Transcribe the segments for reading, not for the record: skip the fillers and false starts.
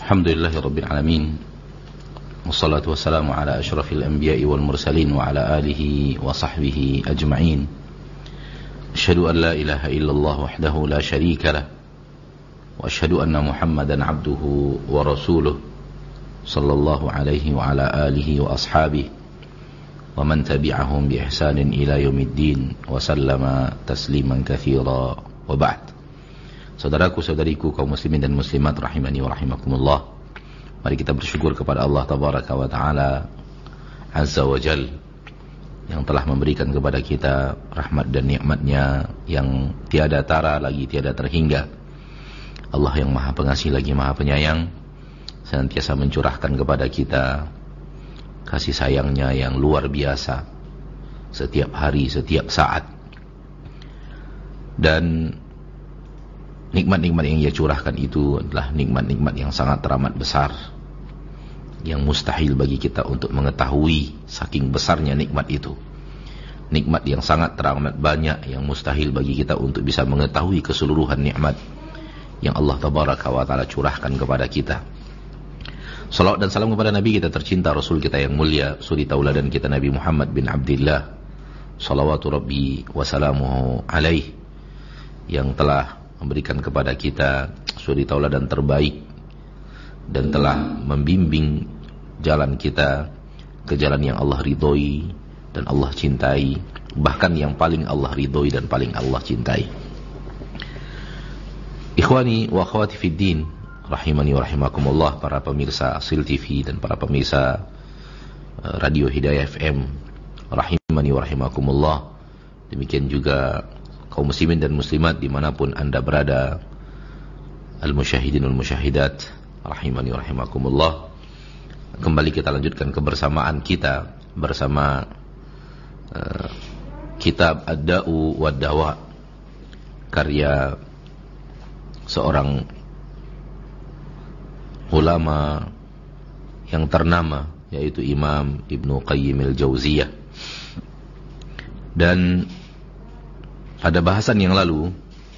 Alhamdulillahi Rabbil Alamin. Wassalatu wassalamu ala ashrafil anbiya'i wal mursalin wa ala alihi wa sahbihi ajma'in. Asyhadu an la ilaha illallah wahdahu la syarika lah. Wa asyhadu anna Muhammadan abduhu wa rasuluh sallallahu alaihi wa ala alihi wa ashabihi wa man tabi'ahum bi ihsanin ila yaumiddin wa sallama tasliman katsira wa ba'd. Saudaraku, saudariku, kaum muslimin dan muslimat rahimani wa rahimakumullah. Mari kita bersyukur kepada Allah tabaraka wa taala azza wa jal yang telah memberikan kepada kita rahmat dan nikmatnya yang tiada tara lagi tiada terhingga. Allah yang maha pengasih lagi maha penyayang senantiasa mencurahkan kepada kita kasih sayangnya yang luar biasa setiap hari, setiap saat. Dan nikmat-nikmat yang Ia curahkan itu adalah nikmat-nikmat yang sangat teramat besar, yang mustahil bagi kita untuk mengetahui saking besarnya nikmat itu. Nikmat yang sangat teramat banyak yang mustahil bagi kita untuk bisa mengetahui keseluruhan nikmat yang Allah tabaraka wa ta'ala curahkan kepada kita. Salawat dan salam kepada Nabi kita tercinta, Rasul kita yang mulia, suri tauladan kita Nabi Muhammad bin Abdillah, salawatu Rabbi wa salamuhu alaih, yang telah memberikan kepada kita suri tauladan terbaik dan telah membimbing jalan kita ke jalan yang Allah ridhoi dan Allah cintai, bahkan yang paling Allah ridhoi dan paling Allah cintai. Ikhwani wa akhwati fid din, rahimani wa rahimakumullah, para pemirsa Asil TV dan para pemirsa Radio Hidayah FM, rahimani wa rahimakumullah. Demikian juga kaum muslimin dan muslimat dimanapun anda berada, al-musyahidin wal-musyahidat, rahimani wa rahimakumullah. Kembali kita lanjutkan kebersamaan kita bersama kitab Ad-Da'u wad-Dawa, karya seorang ulama yang ternama, yaitu Imam Ibnu Qayyim al-Jauziyah. Dan pada bahasan yang lalu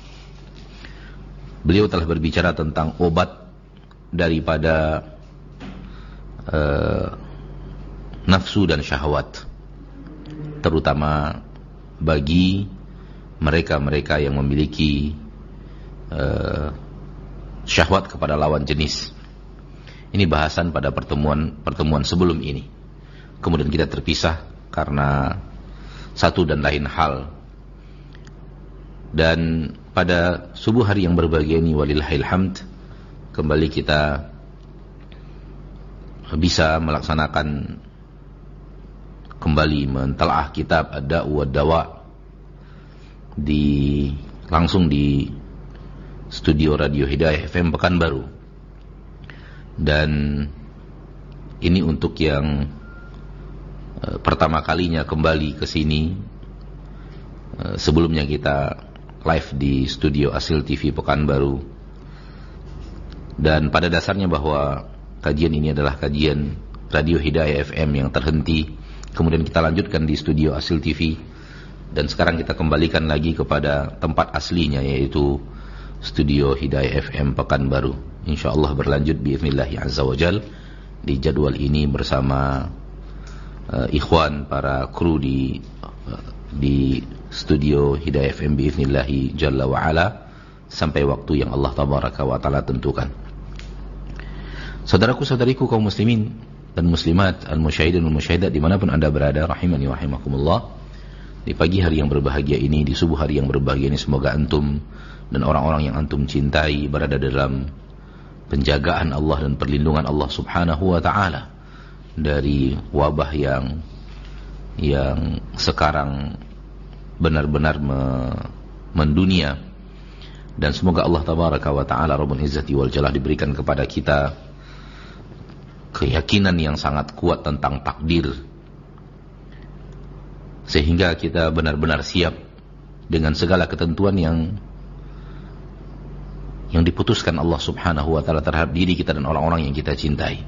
beliau telah berbicara tentang obat daripada nafsu dan syahwat, terutama bagi mereka-mereka yang memiliki syahwat kepada lawan jenis. Ini bahasan pada pertemuan sebelum ini. Kemudian kita terpisah karena satu dan lain hal. Dan pada subuh hari yang berbahagia ini, walillahil hamd, kembali kita bisa melaksanakan kembali mentelaah kitab Ad-Da'u wad-Dawa langsung di studio Radio Hidayah FM Pekanbaru. Dan ini untuk yang pertama kalinya kembali ke sini. Sebelumnya kita live di studio Asil TV Pekanbaru, dan pada dasarnya bahwa kajian ini adalah kajian Radio Hidayah FM yang terhenti, kemudian kita lanjutkan di studio Asil TV, dan sekarang kita kembalikan lagi kepada tempat aslinya, yaitu studio Hidayah FM Pekanbaru. InsyaAllah berlanjut biiznillah azza wa jal di jadwal ini bersama ikhwan para kru di studio Hidayah FM biiznillahi jalla wa ala sampai waktu yang Allah tabaraka wa taala tentukan. Saudaraku, saudariku, kaum muslimin dan muslimat, al-musyahidin wal musyahidat dimanapun anda berada, rahimani wa rahimakumullah. Di pagi hari yang berbahagia ini, di subuh hari yang berbahagia ini, semoga antum dan orang-orang yang antum cintai berada dalam penjagaan Allah dan perlindungan Allah subhanahu wa ta'ala dari wabah yang sekarang benar-benar mendunia. Dan semoga Allah tabaraka wa ta'ala Rabbul Izzati wal Jalal diberikan kepada kita keyakinan yang sangat kuat tentang takdir, sehingga kita benar-benar siap dengan segala ketentuan yang diputuskan Allah subhanahu wa ta'ala terhadap diri kita dan orang-orang yang kita cintai.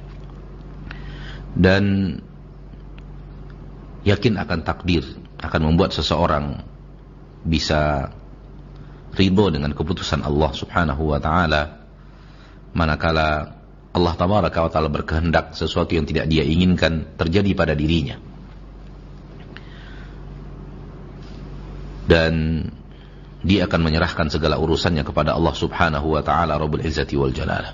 Dan yakin akan takdir akan membuat seseorang bisa ridho dengan keputusan Allah subhanahu wa ta'ala, manakala Allah tabaraka wa ta'ala berkehendak sesuatu yang tidak dia inginkan terjadi pada dirinya. Dan dia akan menyerahkan segala urusannya kepada Allah subhanahu wa ta'ala Rabbul Izzati wal Jalalah.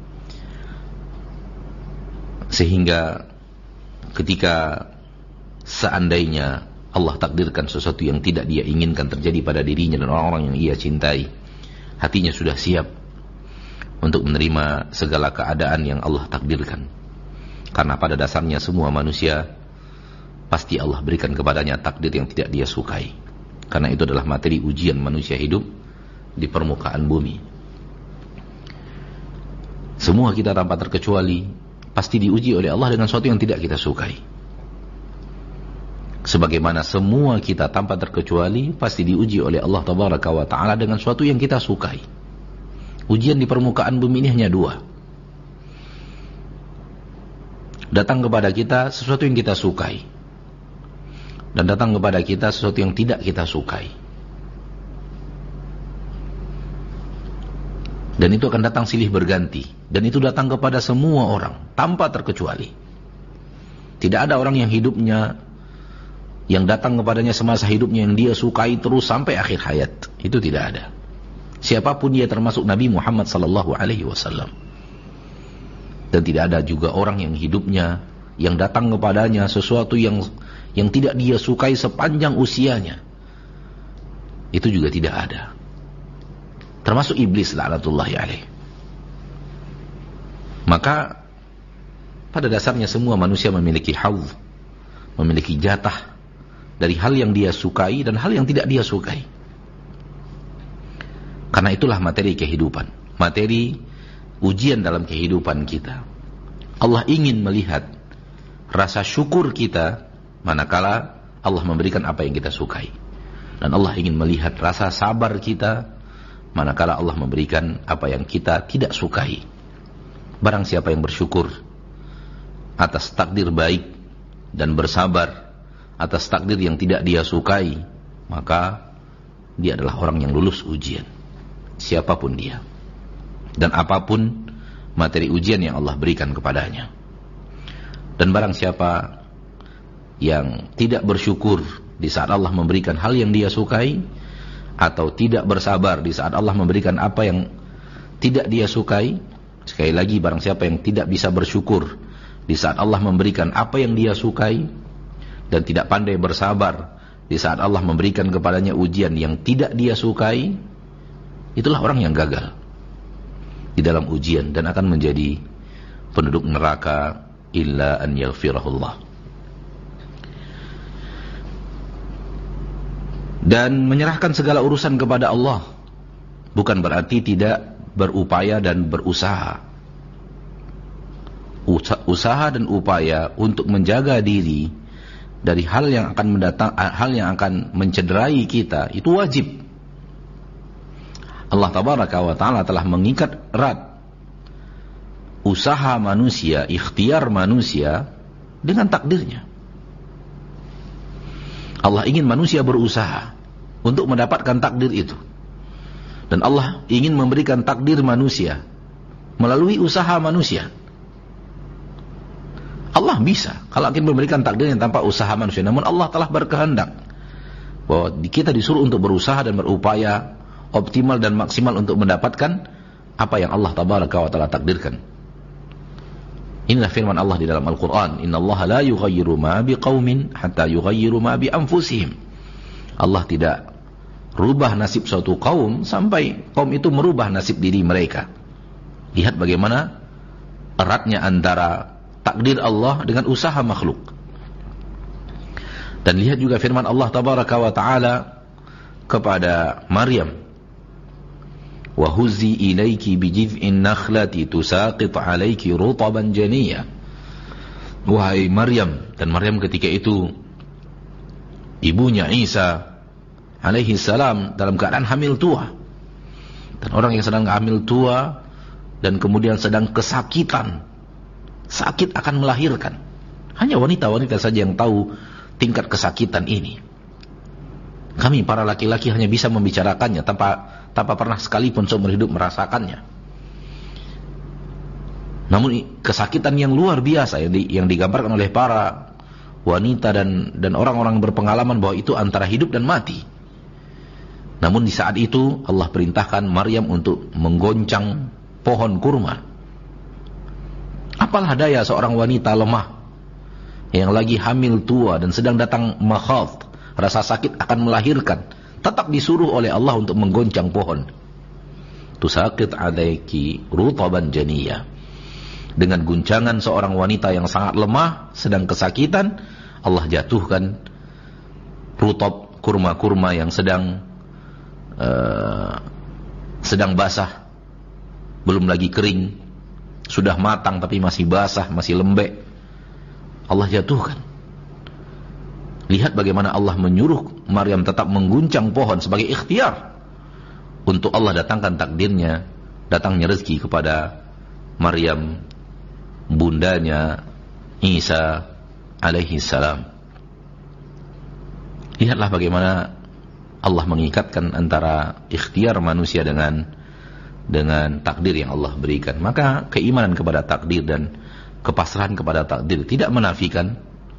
Sehingga ketika seandainya Allah takdirkan sesuatu yang tidak dia inginkan terjadi pada dirinya dan orang-orang yang ia cintai, hatinya sudah siap untuk menerima segala keadaan yang Allah takdirkan. Karena pada dasarnya semua manusia pasti Allah berikan kepadanya takdir yang tidak dia sukai. Karena itu adalah materi ujian manusia hidup di permukaan bumi. Semua kita tanpa terkecuali pasti diuji oleh Allah dengan sesuatu yang tidak kita sukai. Sebagaimana semua kita tanpa terkecuali pasti diuji oleh Allah tabaraka wa ta'ala dengan sesuatu yang kita sukai. Ujian di permukaan bumi ini hanya dua. Datang kepada kita sesuatu yang kita sukai, dan datang kepada kita sesuatu yang tidak kita sukai. Dan itu akan datang silih berganti. Dan itu datang kepada semua orang tanpa terkecuali. Tidak ada orang yang hidupnya, yang datang kepadanya semasa hidupnya yang dia sukai terus sampai akhir hayat. Itu tidak ada. Siapapun dia, termasuk Nabi Muhammad sallallahu alaihi wasallam. Dan tidak ada juga orang yang hidupnya, yang datang kepadanya sesuatu yang tidak dia sukai sepanjang usianya. Itu juga tidak ada. Termasuk iblis la'natullahi alaih. Maka pada dasarnya semua manusia memiliki hauz, memiliki jatah dari hal yang dia sukai dan hal yang tidak dia sukai. Karena itulah materi kehidupan, materi ujian dalam kehidupan kita. Allah ingin melihat rasa syukur kita manakala Allah memberikan apa yang kita sukai. Dan Allah ingin melihat rasa sabar kita manakala Allah memberikan apa yang kita tidak sukai. Barang siapa yang bersyukur atas takdir baik dan bersabar atas takdir yang tidak dia sukai, maka dia adalah orang yang lulus ujian. Siapapun dia dan apapun materi ujian yang Allah berikan kepadanya. Dan barang siapa yang tidak bersyukur di saat Allah memberikan hal yang dia sukai, atau tidak bersabar di saat Allah memberikan apa yang tidak dia sukai, sekali lagi barang siapa yang tidak bisa bersyukur di saat Allah memberikan apa yang dia sukai, dan tidak pandai bersabar di saat Allah memberikan kepadanya ujian yang tidak dia sukai, itulah orang yang gagal di dalam ujian dan akan menjadi penduduk neraka illa an yaghfirahullah. Dan menyerahkan segala urusan kepada Allah bukan berarti tidak berupaya dan berusaha. Usaha dan upaya untuk menjaga diri dari hal yang akan mencederai kita itu wajib. Allah tabaraka wa ta'ala telah mengikat erat usaha manusia, ikhtiar manusia dengan takdirnya. Allah ingin manusia berusaha untuk mendapatkan takdir itu. Dan Allah ingin memberikan takdir manusia melalui usaha manusia. Allah bisa kalau ingin memberikan takdir yang tanpa usaha manusia. Namun Allah telah berkehendak bahwa kita disuruh untuk berusaha dan berupaya optimal dan maksimal untuk mendapatkan apa yang Allah tabaraka wa ta'ala takdirkan. Inilah firman Allah di dalam Al-Quran, innallaha la yughayyiru ma biqaumin hatta yughayyiru ma bi anfusihim. Allah tidak rubah nasib suatu kaum sampai kaum itu merubah nasib diri mereka. Lihat bagaimana eratnya antara takdir Allah dengan usaha makhluk. Dan lihat juga firman Allah tabaraka wa ta'ala kepada Maryam, wa huzzi ilayki bijiz'in nakhlati tusaqit alayki rutaban janiyya. Wahai Maryam, dan Maryam ketika itu ibunya Isa alaihi salam dalam keadaan hamil tua. Dan orang yang sedang hamil tua dan kemudian sedang kesakitan, sakit akan melahirkan. Hanya wanita-wanita saja yang tahu tingkat kesakitan ini. Kami para laki-laki hanya bisa membicarakannya tanpa pernah sekalipun seumur hidup merasakannya. Namun kesakitan yang luar biasa yang digambarkan oleh para wanita dan orang-orang berpengalaman bahwa itu antara hidup dan mati. Namun di saat itu Allah perintahkan Maryam untuk menggoncang pohon kurma. Apalah daya seorang wanita lemah yang lagi hamil tua dan sedang datang makhadh, rasa sakit akan melahirkan, tetap disuruh oleh Allah untuk menggoncang pohon. Tusaqit alaiki rutaban janiyah. Dengan guncangan seorang wanita yang sangat lemah, sedang kesakitan, Allah jatuhkan rutab, kurma-kurma yang sedang basah, belum lagi kering, sudah matang tapi masih basah, masih lembek. Allah jatuhkan. Lihat bagaimana Allah menyuruh Maryam tetap mengguncang pohon sebagai ikhtiar untuk Allah datangkan takdirnya, datangnya rezeki kepada Maryam, bundanya Isa alaihi salam. Lihatlah bagaimana Allah mengikatkan antara ikhtiar manusia dengan takdir yang Allah berikan. Maka keimanan kepada takdir dan kepasrahan kepada takdir tidak menafikan,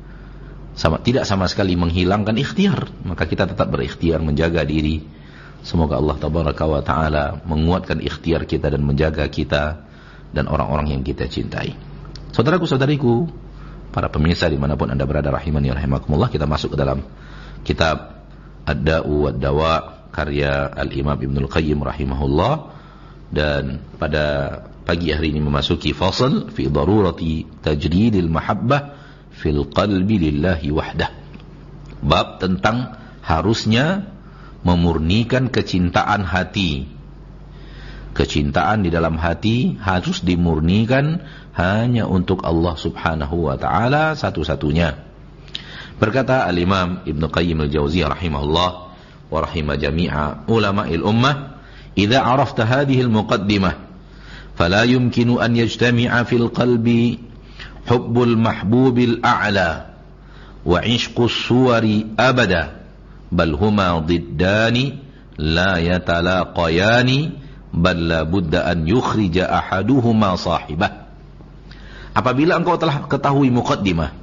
tidak sama sekali menghilangkan ikhtiar. Maka kita tetap berikhtiar menjaga diri. Semoga Allah tabaraka wa ta'ala menguatkan ikhtiar kita dan menjaga kita dan orang-orang yang kita cintai. Saudaraku-saudariku, para pemirsa dimanapun anda berada, rahimani rahimakumullah, kita masuk ke dalam kitab Ad-Da'u wad-Dawa karya Al-Imam Ibnul Qayyim rahimahullah. Dan pada pagi hari ini memasuki fasal fi darurati tajridil mahabbah fil qalbi lillahi wahdah. Bab tentang harusnya memurnikan kecintaan hati. Kecintaan di dalam hati harus dimurnikan hanya untuk Allah subhanahu wa ta'ala satu-satunya. Berkata Al-Imam Ibn Qayyim Al-Jawziyah rahimahullah wa rahimah jami'a ulama'il ummah, idza arafta hadhihi al-muqaddimah fala yumkinu an yajtami'a fil qalbi hubbul mahbubil a'la wa 'ishqus suwari abada bal huma diddani la yatalaqayani bal la budda an yukhrija ahaduhuma sahibah. Apabila engkau telah ketahui muqaddimah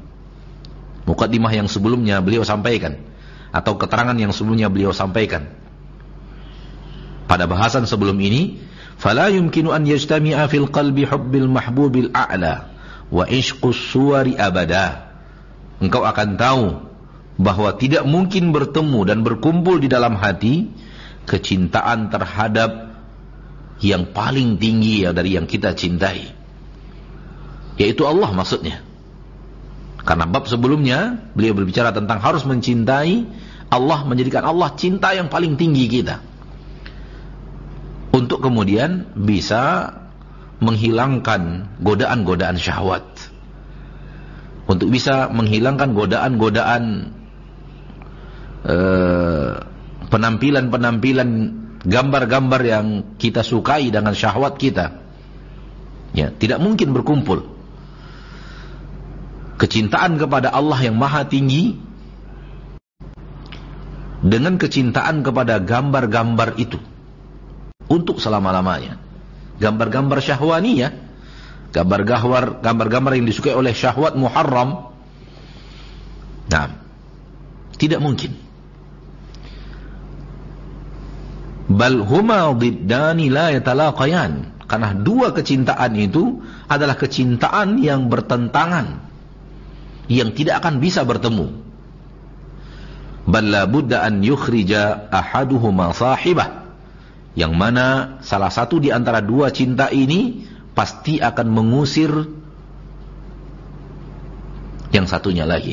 yang sebelumnya beliau sampaikan, atau keterangan yang sebelumnya beliau sampaikan pada bahasan sebelum ini, fala yumkinu an yajtami'a fil qalbi hubbil mahbubil a'la wa ishqus suwari abada. Engkau akan tahu bahwa tidak mungkin bertemu dan berkumpul di dalam hati kecintaan terhadap yang paling tinggi dari yang kita cintai, yaitu Allah maksudnya. Karena bab sebelumnya beliau berbicara tentang harus mencintai Allah, menjadikan Allah cinta yang paling tinggi kita, untuk kemudian bisa menghilangkan godaan-godaan syahwat, untuk bisa menghilangkan godaan-godaan penampilan-penampilan, gambar-gambar yang kita sukai dengan syahwat kita. Ya, tidak mungkin berkumpul kecintaan kepada Allah yang maha tinggi dengan kecintaan kepada gambar-gambar itu untuk selama-lamanya. Gambar-gambar syahwaniyah, gambar-gambar yang disukai oleh syahwat muharram. Nah, tidak mungkin. Bal huma diddani la yatalaqayan. Karena dua kecintaan itu adalah kecintaan yang bertentangan, yang tidak akan bisa bertemu. Bal la budda an yukhrija ahaduhuma sahibah. Yang mana salah satu di antara dua cinta ini pasti akan mengusir yang satunya lagi.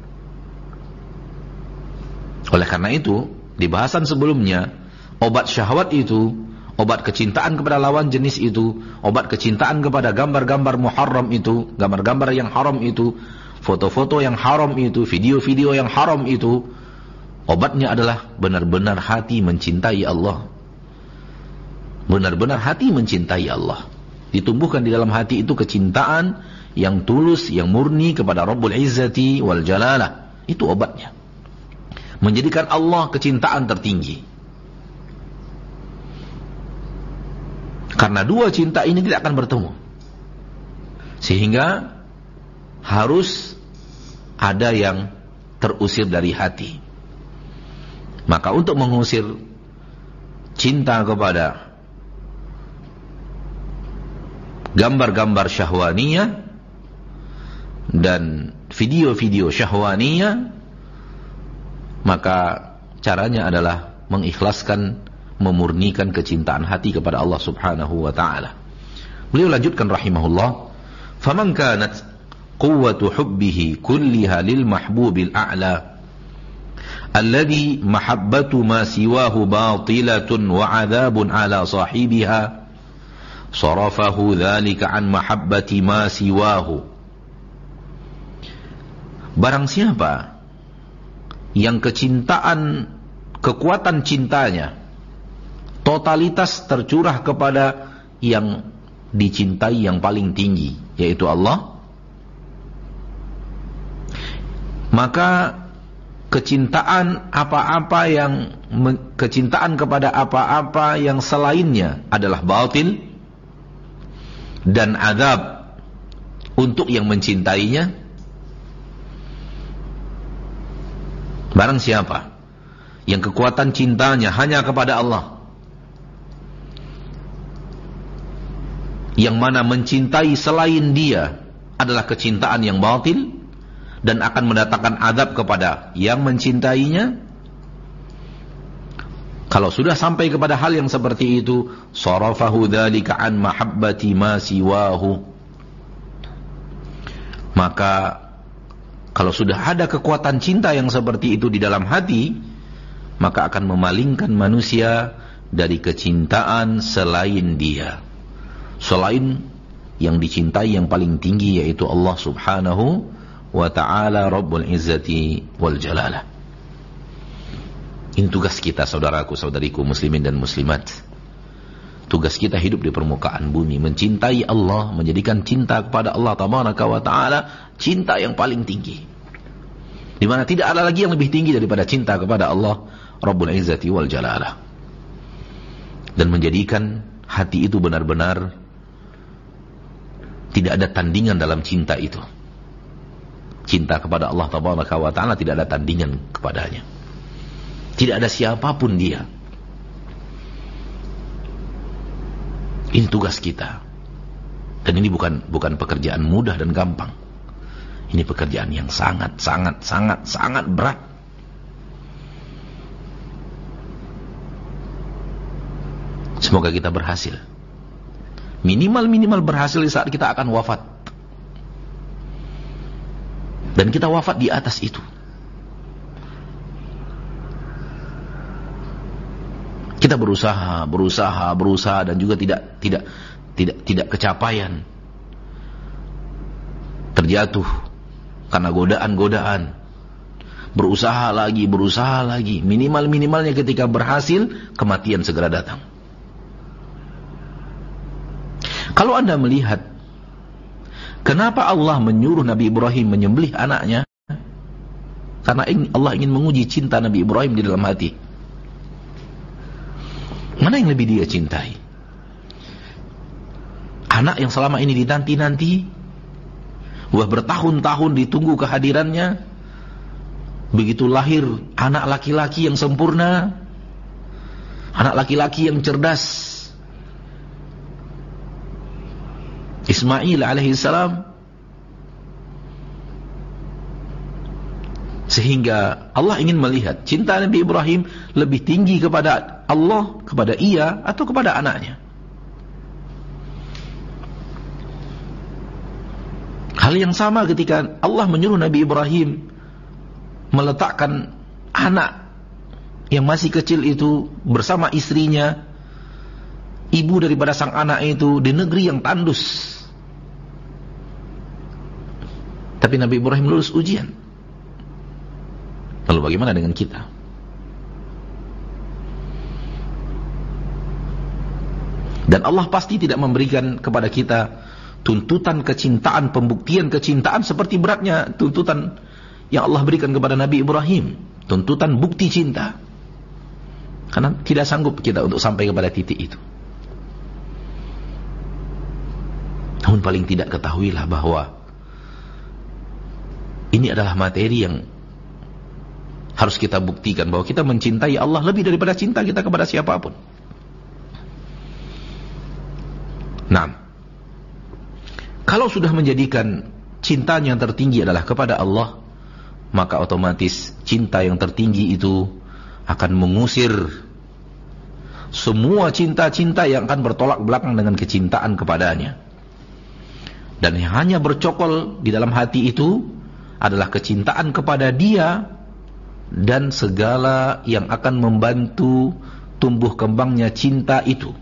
Oleh karena itu, di bahasan sebelumnya, obat syahwat itu, obat kecintaan kepada lawan jenis itu, obat kecintaan kepada gambar-gambar muharram itu, gambar-gambar yang haram itu, foto-foto yang haram itu, video-video yang haram itu, obatnya adalah benar-benar hati mencintai Allah. Benar-benar hati mencintai Allah. Ditumbuhkan di dalam hati itu kecintaan yang tulus, yang murni kepada Rabbul Izzati wal Jalalah. Itu obatnya. Menjadikan Allah kecintaan tertinggi. Karena dua cinta ini tidak akan bertemu. Sehingga harus ada yang terusir dari hati. Maka untuk mengusir cinta kepada gambar-gambar syahwaniyah dan video-video syahwaniyah, maka caranya adalah mengikhlaskan, memurnikan kecintaan hati kepada Allah Subhanahu wa ta'ala. Beliau lanjutkan rahimahullah, faman kanat quwwatu hubbihi kulliha lil mahbubil a'la alladhi mahabbatu ma siwahu batilatun wa 'adzabun 'ala sahibiha sarafahu dzalika an mahabbati ma siwahu. Barang siapa yang kekuatan cintanya totalitas tercurah kepada yang dicintai yang paling tinggi, yaitu Allah, maka kecintaan kepada apa-apa yang selainnya adalah batil, dan azab untuk yang mencintainya. Barang siapa yang kekuatan cintanya hanya kepada Allah, yang mana mencintai selain dia adalah kecintaan yang batil dan akan mendatangkan azab kepada yang mencintainya, kalau sudah sampai kepada hal yang seperti itu, sarafahu dzalika an mahabbati ma siwahu, maka kalau sudah ada kekuatan cinta yang seperti itu di dalam hati, maka akan memalingkan manusia dari kecintaan selain dia, selain yang dicintai yang paling tinggi, yaitu Allah Subhanahu wa ta'ala Rabbul Izzati wal Jalalah. Ini tugas kita, saudaraku, saudariku, muslimin dan muslimat. Tugas kita hidup di permukaan bumi, mencintai Allah, menjadikan cinta kepada Allah Tabaraka wa ta'ala cinta yang paling tinggi, di mana tidak ada lagi yang lebih tinggi daripada cinta kepada Allah Rabbul Izzati wal Jalalah. Dan menjadikan hati itu benar-benar tidak ada tandingan dalam cinta itu. Cinta kepada Allah Tabaraka wa ta'ala tidak ada tandingan kepadanya. Tidak ada siapapun dia. Ini tugas kita. Dan ini bukan pekerjaan mudah dan gampang. Ini pekerjaan yang sangat berat. Semoga kita berhasil. Minimal berhasil di saat kita akan wafat. Dan kita wafat di atas itu. Kita berusaha dan juga tidak kecapaian. Terjatuh karena godaan-godaan. Berusaha lagi. Minimalnya ketika berhasil, kematian segera datang. Kalau Anda melihat kenapa Allah menyuruh Nabi Ibrahim menyembelih anaknya, karena Allah ingin menguji cinta Nabi Ibrahim di dalam hati. Mana yang lebih dia cintai? Anak yang selama ini dinanti-nanti, wah bertahun-tahun ditunggu kehadirannya, begitu lahir anak laki-laki yang sempurna, anak laki-laki yang cerdas, Ismail alaihissalam, sehingga Allah ingin melihat cinta Nabi Ibrahim lebih tinggi kepada Allah, kepada ia, atau kepada anaknya. Hal yang sama ketika Allah menyuruh Nabi Ibrahim meletakkan anak yang masih kecil itu bersama istrinya, ibu daripada sang anak itu, di negeri yang tandus. Tapi Nabi Ibrahim lulus ujian. Lalu bagaimana dengan kita? Dan Allah pasti tidak memberikan kepada kita tuntutan kecintaan, pembuktian kecintaan seperti beratnya tuntutan yang Allah berikan kepada Nabi Ibrahim, tuntutan bukti cinta. Karena tidak sanggup kita untuk sampai kepada titik itu. Namun paling tidak ketahuilah bahwa ini adalah materi yang harus kita buktikan bahwa kita mencintai Allah lebih daripada cinta kita kepada siapapun. Nah, kalau sudah menjadikan cintanya yang tertinggi adalah kepada Allah, maka otomatis cinta yang tertinggi itu akan mengusir semua cinta-cinta yang akan bertolak belakang dengan kecintaan kepadanya. Dan yang hanya bercokol di dalam hati itu adalah kecintaan kepada Dia dan segala yang akan membantu tumbuh kembangnya cinta itu.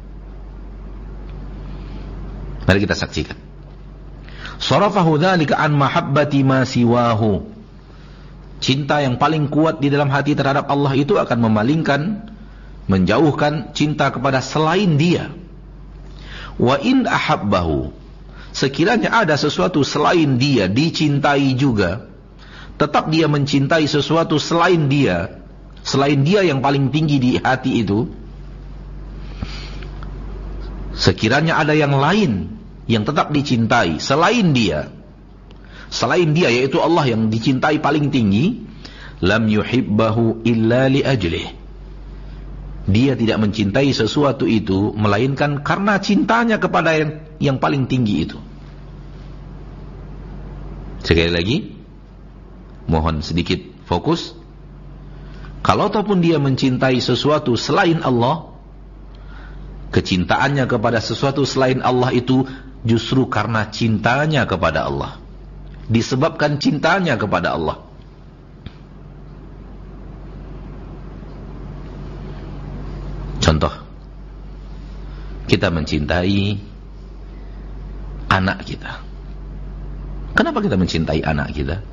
Mari kita saksikan. Sarafahu dzalika an mahabbati ma siwahu. Cinta yang paling kuat di dalam hati terhadap Allah itu akan memalingkan, menjauhkan cinta kepada selain Dia. Wa in ahabbahu, sekiranya ada sesuatu selain Dia dicintai juga, tetap dia mencintai sesuatu selain Dia yang paling tinggi di hati itu. Sekiranya ada yang lain yang tetap dicintai selain Dia yaitu Allah yang dicintai paling tinggi, lam yuhibbahu illa li ajlih. Dia tidak mencintai sesuatu itu melainkan karena cintanya kepada yang paling tinggi itu. Sekali lagi, mohon sedikit fokus. Kalau ataupun dia mencintai sesuatu selain Allah, kecintaannya kepada sesuatu selain Allah itu justru karena cintanya kepada Allah, disebabkan cintanya kepada Allah. Contoh, kita mencintai anak kita. Kenapa kita mencintai anak kita?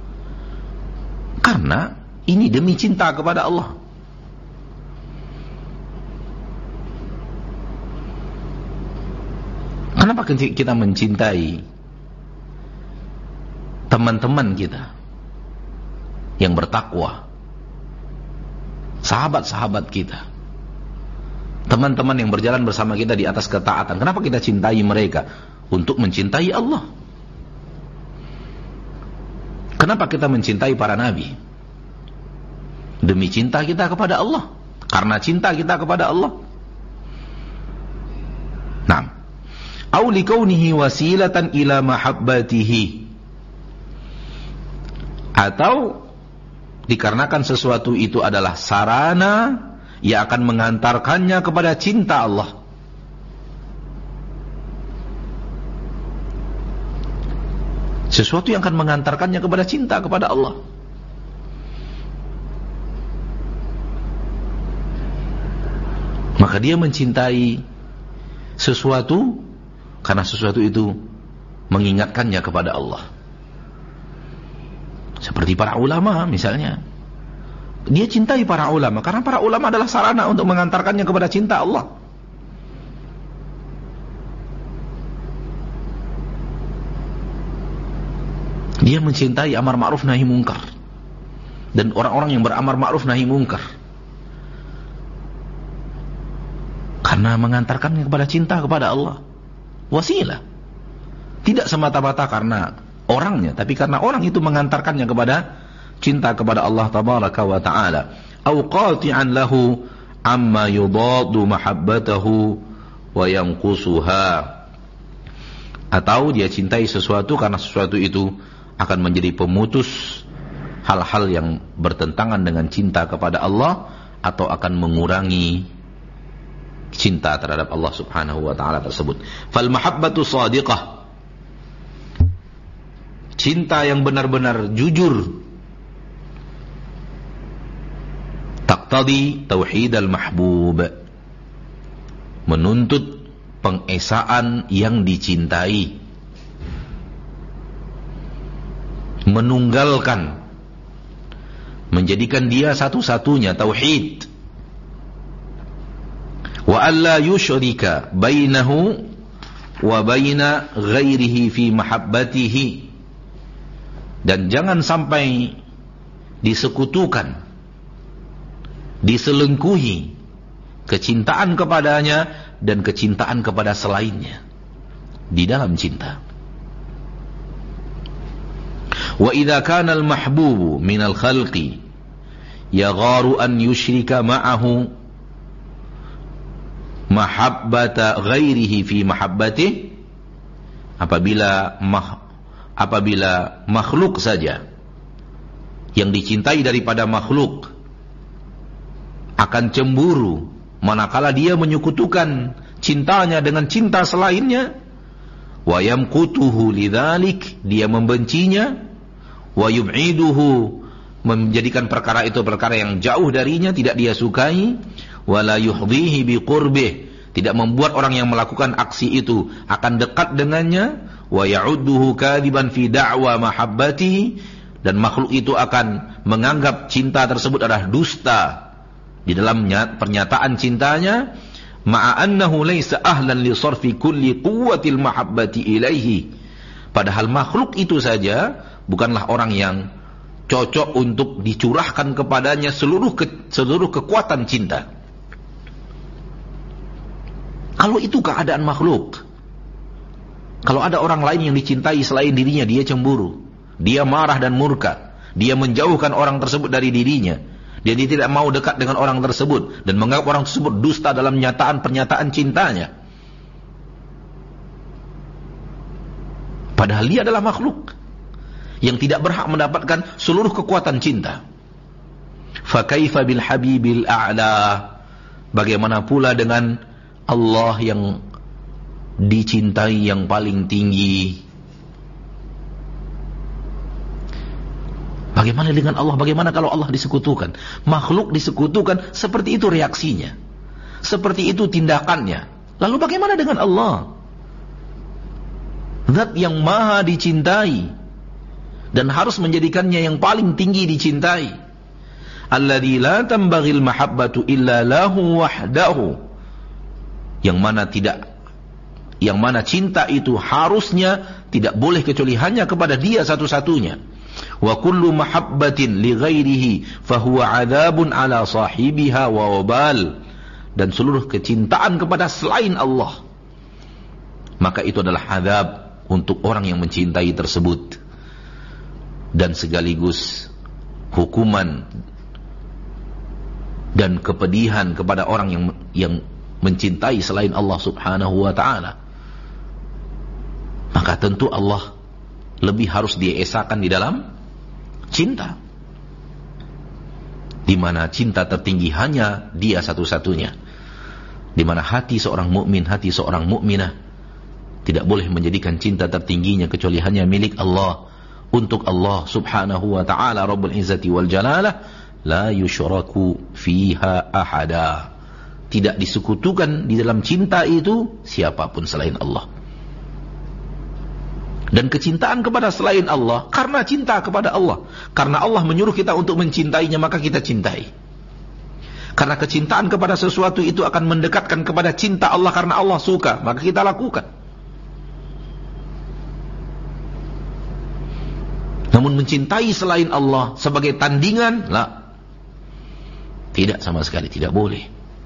Karena ini demi cinta kepada Allah. Kenapa kita mencintai teman-teman kita yang bertakwa, sahabat-sahabat kita, teman-teman yang berjalan bersama kita di atas ketaatan? Kenapa kita cintai mereka? Untuk mencintai Allah. Kenapa kita mencintai para nabi? Demi cinta kita kepada Allah, karena cinta kita kepada Allah. Nah, au likaunihi wasilatan ila mahabbatihi, atau dikarenakan sesuatu itu adalah sarana yang akan mengantarkannya kepada cinta Allah. Sesuatu yang akan mengantarkannya kepada cinta kepada Allah. Maka dia mencintai sesuatu karena sesuatu itu mengingatkannya kepada Allah. Seperti para ulama misalnya. Dia cintai para ulama karena para ulama adalah sarana untuk mengantarkannya kepada cinta Allah. Dia mencintai amar ma'ruf nahi mungkar dan orang-orang yang beramar ma'ruf nahi mungkar karena mengantarkannya kepada cinta kepada Allah. Wasilah. Tidak semata-mata karena orangnya, tapi karena orang itu mengantarkannya kepada cinta kepada Allah tabaraka wa ta'ala. Au qati'an lahu amma yudadu mahabbatahu wa yanqusuha. Atau dia cintai sesuatu karena sesuatu itu akan menjadi pemutus hal-hal yang bertentangan dengan cinta kepada Allah, atau akan mengurangi cinta terhadap Allah subhanahu wa ta'ala tersebut. Fal mahabbatu shadiqah, cinta yang benar-benar jujur, taqtadi tauhid al-mahbub, menuntut pengesaan yang dicintai, menunggalkan, menjadikan dia satu-satunya, tauhid. Wa alla yusyrika bainahu wa baina ghairihi fi mahabbatihi, dan jangan sampai disekutukan, diselengkuhi kecintaan kepadanya dan kecintaan kepada selainnya. di dalam cinta. Wa idza kana al-mahbubu min al-khalqi yagharu an yushrika ma'ahu mahabbata ghairihi fi mahabbatihi, apabila makhluk saja yang dicintai daripada makhluk akan cemburu manakala dia menyekutukan cintanya dengan cinta selainnya, wa yamqutuhu lidzalik, dia membencinya, wa yub'iduhu, menjadikan perkara itu perkara yang jauh darinya, tidak dia sukai, wa la yuhdhihi biqurbih, tidak membuat orang yang melakukan aksi itu akan dekat dengannya, wa ya'udduhu kadziban fi da'wa mahabbatihi, dan makhluk itu akan menganggap cinta tersebut adalah dusta di dalam pernyataan cintanya, ma'a annahu laysa ahlan li sarfi kulli quwwatil mahabbati ilaihi, padahal makhluk itu saja bukanlah orang yang cocok untuk dicurahkan kepadanya seluruh kekuatan cinta. Kalau itu keadaan makhluk, kalau ada orang lain yang dicintai selain dirinya, dia cemburu, dia marah dan murka, dia menjauhkan orang tersebut dari dirinya, dia tidak mau dekat dengan orang tersebut dan menganggap orang tersebut dusta dalam pernyataan cintanya, padahal dia adalah makhluk yang tidak berhak mendapatkan seluruh kekuatan cinta. Fa kaifa bil habibil a'la, bagaimana pula dengan Allah yang dicintai yang paling tinggi? Bagaimana dengan Allah? Bagaimana kalau Allah disekutukan? Makhluk disekutukan, seperti itu reaksinya, seperti itu tindakannya. Lalu bagaimana dengan Allah? Zat yang maha dicintai dan harus menjadikannya yang paling tinggi dicintai. Alladzi la tambaghil mahabbatu illa lahu wahdahu, yang mana cinta itu harusnya tidak boleh kecuali hanya kepada dia satu-satunya. Wa kullu mahabbatin li ghairihi fahuwa 'adzabun 'ala sahibiha wa wabal, dan seluruh kecintaan kepada selain Allah, maka itu adalah azab untuk orang yang mencintai tersebut, dan sekaligus hukuman dan kepedihan kepada orang yang mencintai selain Allah subhanahu wa ta'ala. Maka tentu Allah lebih harus diesakan di dalam cinta, di mana cinta tertinggi hanya dia satu-satunya, di mana hati seorang mukmin, hati seorang mukminah tidak boleh menjadikan cinta tertingginya kecuali hanya milik Allah, untuk Allah subhanahu wa ta'ala Rabbul Izzati wal Jalalah. La yusyraku fiha ahada, tidak disekutukan di dalam cinta itu siapapun selain Allah. Dan kecintaan kepada selain Allah karena cinta kepada Allah, karena Allah menyuruh kita untuk mencintainya, maka kita cintai. Karena kecintaan kepada sesuatu itu akan mendekatkan kepada cinta Allah, karena Allah suka, maka kita lakukan. Namun mencintai selain Allah sebagai tandingan, tidak, sama sekali tidak boleh.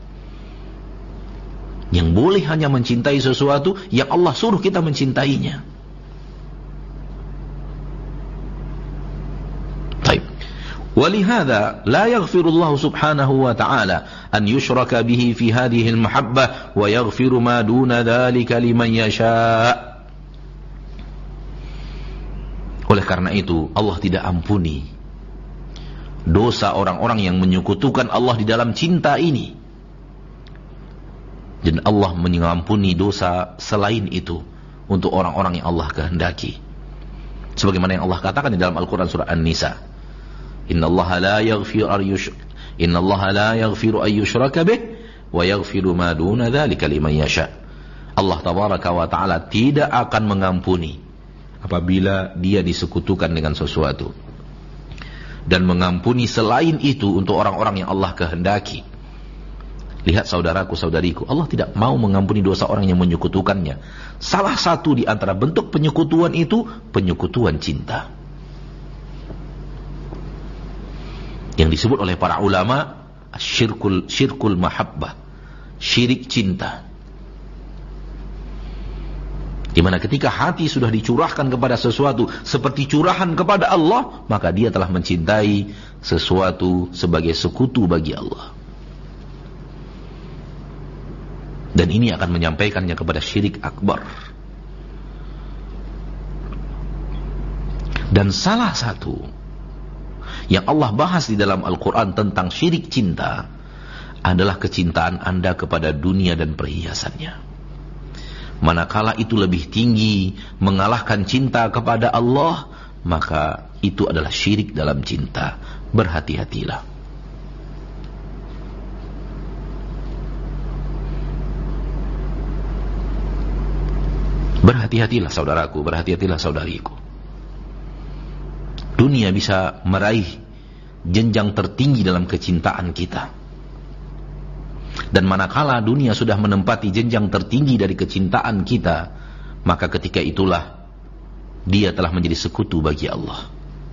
Yang boleh hanya mencintai sesuatu yang Allah suruh kita mencintainya. Baik. Walihada la yaghfiru Allah subhanahu wa ta'ala an yushraka bihi fi hadhihi al-mahabbah wa yaghfiru ma duna dhalika liman yasha'. Oleh karena itu Allah tidak ampuni dosa orang-orang yang menyekutukan Allah di dalam cinta ini, dan Allah mengampuni dosa selain itu untuk orang-orang yang Allah kehendaki. Sebagaimana yang Allah katakan di dalam Al-Quran surah An-Nisa, Innallaha la yaghfiru ayyushraka bih wa yaghfiru ma duna dzalika liman yasha. Allah tabaraka wa ta'ala tidak akan mengampuni apabila dia disekutukan dengan sesuatu, dan mengampuni selain itu untuk orang-orang yang Allah kehendaki. Lihat saudaraku, saudariku, Allah tidak mau mengampuni dosa orang yang menyekutukannya. Salah satu di antara bentuk penyekutuan itu penyekutuan cinta, yang disebut oleh para ulama syirkul mahabbah, syirik cinta. Di mana ketika hati sudah dicurahkan kepada sesuatu seperti curahan kepada Allah, maka dia telah mencintai sesuatu sebagai sekutu bagi Allah. Dan ini akan menyampaikannya kepada syirik akbar. Dan salah satu yang Allah bahas di dalam Al-Quran tentang syirik cinta adalah kecintaan Anda kepada dunia dan perhiasannya. Manakala itu lebih tinggi mengalahkan cinta kepada Allah, maka itu adalah syirik dalam cinta. Berhati-hatilah. Berhati-hatilah saudaraku, berhati-hatilah saudariku. Dunia bisa meraih jenjang tertinggi dalam kecintaan kita. Dan manakala dunia sudah menempati jenjang tertinggi dari kecintaan kita, maka ketika itulah dia telah menjadi sekutu bagi Allah.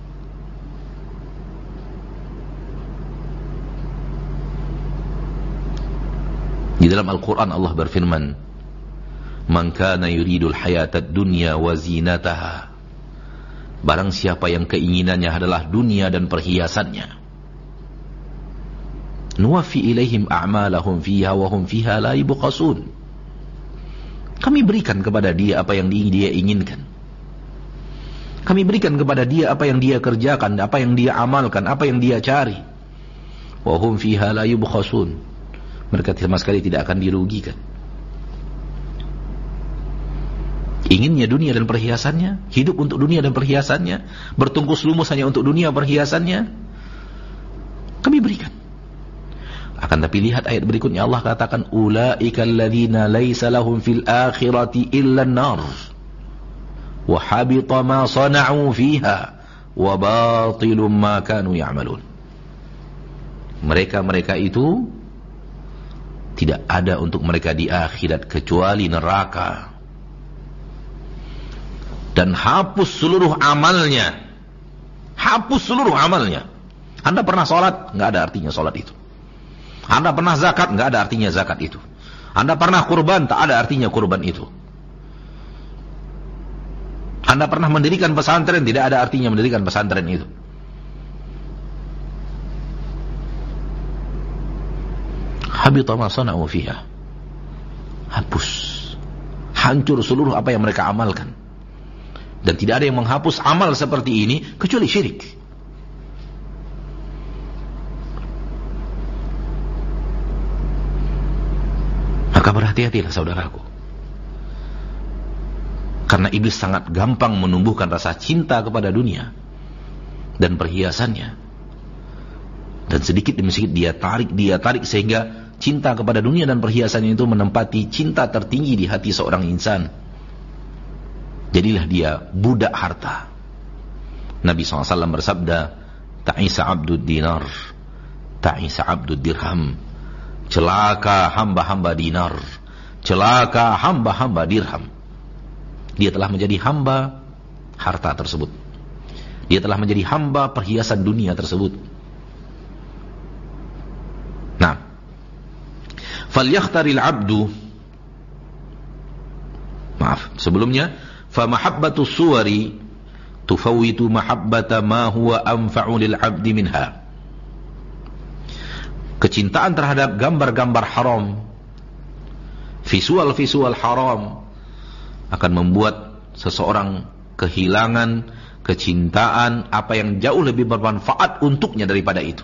Di dalam Al-Quran Allah berfirman, "Man kana yuridul hayatad dunya wa zinataha." Barang siapa yang keinginannya adalah dunia dan perhiasannya, nuwaffi ilaihim a'malahum fiha wa hum fiha la yubqasun. Kami berikan kepada dia apa yang dia inginkan. Kami berikan kepada dia apa yang dia kerjakan, apa yang dia amalkan, apa yang dia cari. Wa hum fiha la yubqasun. Mereka sama sekali tidak akan dirugikan. Inginnya dunia dan perhiasannya, hidup untuk dunia dan perhiasannya, bertungkus lumus hanya untuk dunia perhiasannya, kami berikan. Akan tapi lihat ayat berikutnya, Allah katakan, ulaika alladzina laisa lahum fil akhirati illa an-nar wa habita ma sana'u fiha wa batilum ma kanu ya'malun. Mereka itu tidak ada untuk mereka di akhirat kecuali neraka. Dan hapus seluruh amalnya. Hapus seluruh amalnya. Anda pernah sholat? Nggak ada artinya sholat itu. Anda pernah zakat? Nggak ada artinya zakat itu. Anda pernah kurban? Tak ada artinya kurban itu. Anda pernah mendirikan pesantren? Tidak ada artinya mendirikan pesantren itu. Habita ma sana'u fiha. Hapus. Hancur seluruh apa yang mereka amalkan. Dan tidak ada yang menghapus amal seperti ini kecuali syirik. Maka berhati-hatilah saudaraku. Karena iblis sangat gampang menumbuhkan rasa cinta kepada dunia dan perhiasannya. Dan sedikit demi sedikit dia tarik sehingga cinta kepada dunia dan perhiasannya itu menempati cinta tertinggi di hati seorang insan. Jadilah dia budak harta. Nabi SAW bersabda, ta'isa abdud dinar, ta'isa abdud dirham. Celaka hamba-hamba dinar, celaka hamba-hamba dirham. Dia telah menjadi hamba harta tersebut. Dia telah menjadi hamba perhiasan dunia tersebut. Nah, falyakhtaril abdu, maaf, sebelumnya, famahabbatu suwari tufawwitu mahabbata ma huwa anfa'u lil 'abdi minha. Kecintaan terhadap gambar-gambar haram, visual-visual haram akan membuat seseorang kehilangan kecintaan apa yang jauh lebih bermanfaat untuknya daripada itu.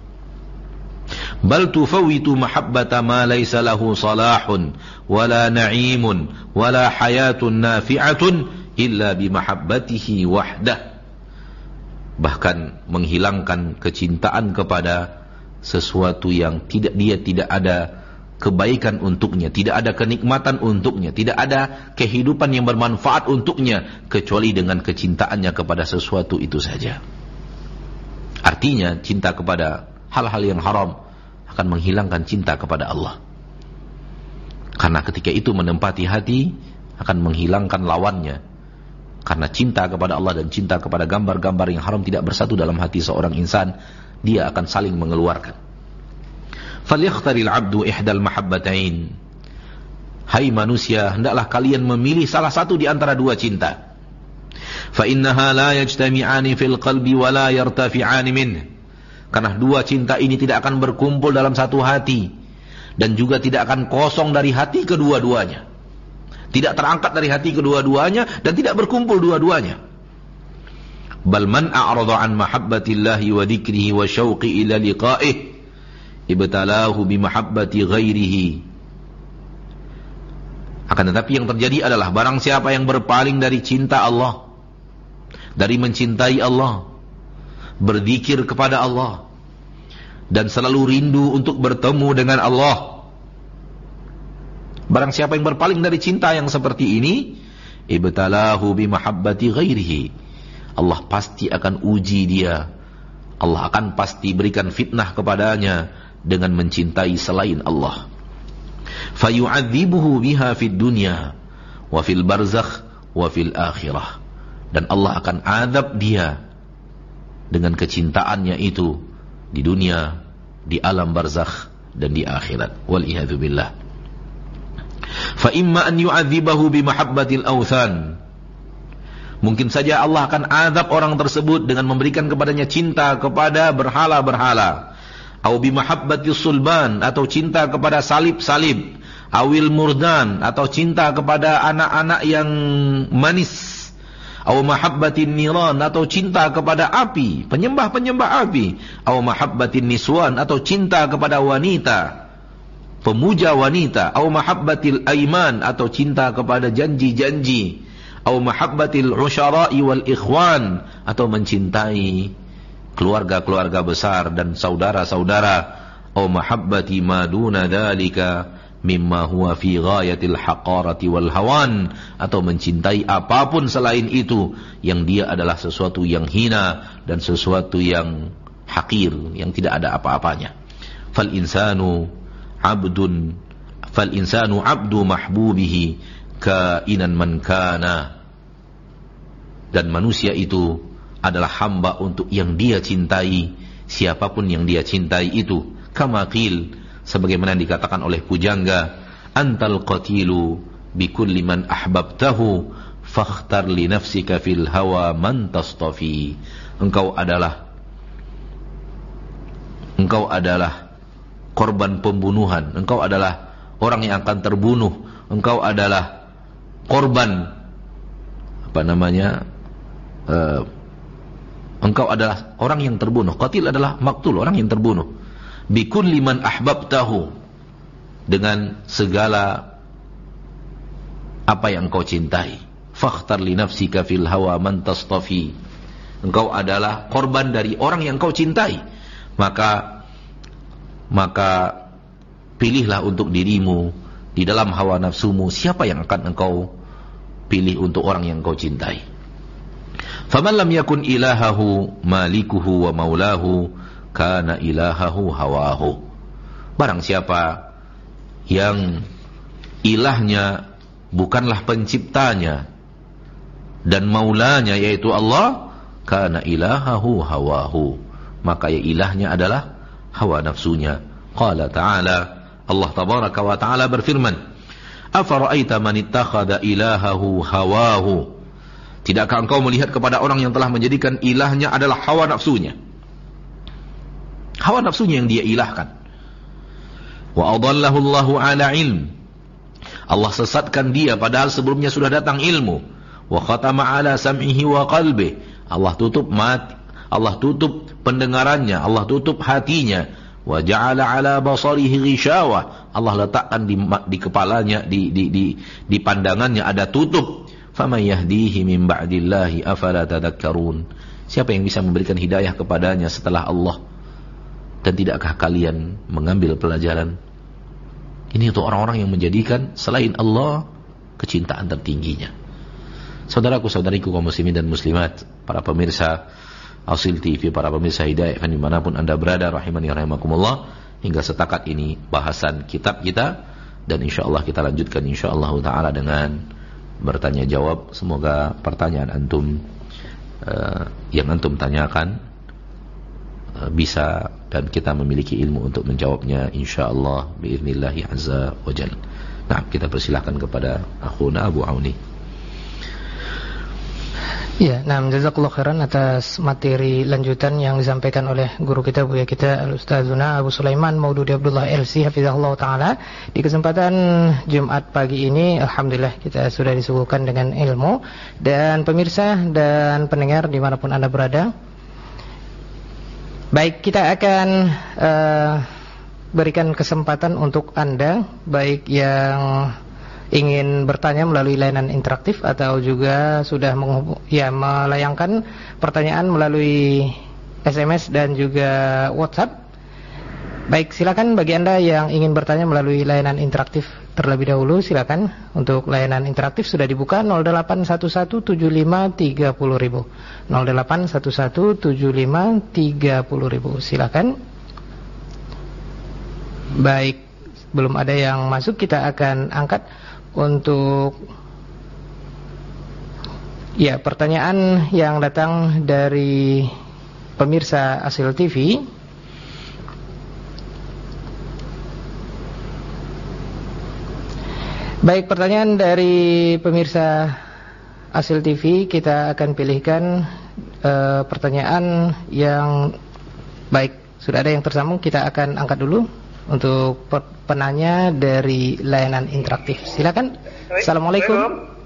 Bal tufawwitu mahabbata ma laysa lahu salahun wala na'imun wala hayatun nafi'atun illa bimahabbatihi wahdah. Bahkan menghilangkan kecintaan kepada sesuatu yang tidak ada kebaikan untuknya, tidak ada kenikmatan untuknya, tidak ada kehidupan yang bermanfaat untuknya kecuali dengan kecintaannya kepada sesuatu itu saja. Artinya cinta kepada hal-hal yang haram akan menghilangkan cinta kepada Allah. Karena ketika itu menempati hati akan menghilangkan lawannya. Karena cinta kepada Allah dan cinta kepada gambar-gambar yang haram tidak bersatu dalam hati seorang insan, dia akan saling mengeluarkan. Falyakhtaril 'abdu ihdal mahabbatain. Hai manusia, hendaklah kalian memilih salah satu di antara dua cinta. Fa innaha la yajtami'ani fil qalbi wa la yartafi'ani minh. Karena dua cinta ini tidak akan berkumpul dalam satu hati dan juga tidak akan kosong dari hati kedua-duanya. Tidak terangkat dari hati kedua-duanya dan tidak berkumpul dua-duanya. Bal man a'rada an mahabbatillahi wa dzikrihi wa syauqi ila liqa'ih ibtalahu bi mahabbati ghairihi. Akan tetapi yang terjadi adalah barang siapa yang berpaling dari cinta Allah, dari mencintai Allah, berzikir kepada Allah, dan selalu rindu untuk bertemu dengan Allah. Barang siapa yang berpaling dari cinta yang seperti ini, ibtalahu bi mahabbati ghairihi. Allah pasti akan uji dia. Allah akan pasti berikan fitnah kepadanya dengan mencintai selain Allah. Fayu'adzibuhu biha fid dunya wa fil barzakh wa fil akhirah. Dan Allah akan azab dia dengan kecintaannya itu di dunia, di alam barzakh dan di akhirat. Wal iyadzu billah. Fa imma an yu'adzibahu bi mahabbatil awthan. Mungkin saja Allah akan azab orang tersebut dengan memberikan kepadanya cinta kepada berhala-berhala. Au bi mahabbatis sulban, atau cinta kepada salib-salib. Awil murdan, atau cinta kepada anak-anak yang manis. Au mahabbatin niran, atau cinta kepada api, penyembah-penyembah api. Au mahabbatin niswan, atau cinta kepada wanita, pemuja wanita. Au mahabbatil aiman, atau cinta kepada janji-janji. Au mahabbatil usyara'i wal ikhwan, atau mencintai keluarga-keluarga besar dan saudara-saudara. Au mahabbati ma duna dzalika mimma huwa fi ghayatil haqarati wal hawan, atau mencintai apapun selain itu yang dia adalah sesuatu yang hina dan sesuatu yang hakir, yang tidak ada apa-apanya. Fal insanu abdu mahbubihi kainan man kana. Dan manusia itu adalah hamba untuk yang dia cintai, siapapun yang dia cintai itu. Kama qil, sebagaimana dikatakan oleh pujangga, antal qatilu bikulli man ahbabtahu fakhtar li nafsika fil hawa man tastafi. Engkau adalah korban pembunuhan, engkau adalah orang yang akan terbunuh, engkau adalah korban engkau adalah orang yang terbunuh. Qatil adalah maktul, orang yang terbunuh. Bikulli man ahbabtahu, dengan segala apa yang engkau cintai. Fakhtar li nafsika fil hawa man tastafi. Engkau adalah korban dari orang yang engkau cintai. Maka pilihlah untuk dirimu di dalam hawa nafsumu siapa yang akan engkau pilih untuk orang yang engkau cintai. Faman lam yakun ilahahu malikuhu wa maulahu kana ilahahu hawahu. Barang siapa yang ilahnya bukanlah penciptanya dan maulanya yaitu Allah, kana ilahahu hawahu, maka ya ilahnya adalah hawa nafsunya. Qala ta'ala, Allah tabaraka wa ta'ala berfirman, afara'aita man ittakhadha ilahahu hawahu. Tidakkah engkau melihat kepada orang yang telah menjadikan ilahnya adalah hawa nafsunya? Hawa nafsunya yang dia ilahkan. Wa adallahu Allahu ala ilm. Allah sesatkan dia padahal sebelumnya sudah datang ilmu. Wa khatama ala sam'ihi wa qalbi. Allah tutup pendengarannya, Allah tutup hatinya. Wa ja'ala ala basarihi ghishawa. Allah letakkan di kepalanya, di pandangannya ada tutup. Faman yahdihi min ba'dillahi afala tadhakkarun. Siapa yang bisa memberikan hidayah kepadanya setelah Allah? Dan tidakkah kalian mengambil pelajaran? Ini untuk orang-orang yang menjadikan selain Allah kecintaan tertingginya. Saudaraku, saudariku kaum muslimin dan muslimat, para pemirsa Ausil TV, para pemirsa Hidayah kan dimanapun anda berada, rahimani rahimakumullah. Hingga setakat ini bahasan kitab kita, dan insyaallah kita lanjutkan insyaallah ta'ala dengan bertanya jawab. Semoga pertanyaan antum yang antum tanyakan bisa dan kita memiliki ilmu untuk menjawabnya insyaallah biiznillahi azza wa jalla. Nah, kita persilahkan kepada akhuna Abu Auni. Ya, nah, jazakallahu khairan atas materi lanjutan yang disampaikan oleh guru kita, buya kita Al-Ustazuna Abu Sulaiman Maududi Abdullah LC hafizahullah taala. Di kesempatan Jumat pagi ini alhamdulillah kita sudah disuguhkan dengan ilmu. Dan pemirsa dan pendengar dimanapun Anda berada, baik, kita akan berikan kesempatan untuk Anda, baik yang ingin bertanya melalui layanan interaktif atau juga sudah melayangkan pertanyaan melalui SMS dan juga WhatsApp. Baik, silakan bagi Anda yang ingin bertanya melalui layanan interaktif terlebih dahulu, silakan. Untuk layanan interaktif sudah dibuka 08117530.000, 08117530.000. Silakan. Baik, belum ada yang masuk, kita akan angkat untuk pertanyaan yang datang dari pemirsa Asil TV. Baik, pertanyaan dari pemirsa Asil TV, kita akan pilihkan pertanyaan yang baik. Sudah ada yang tersambung, kita akan angkat dulu untuk penanya dari layanan interaktif. Silakan. Assalamualaikum.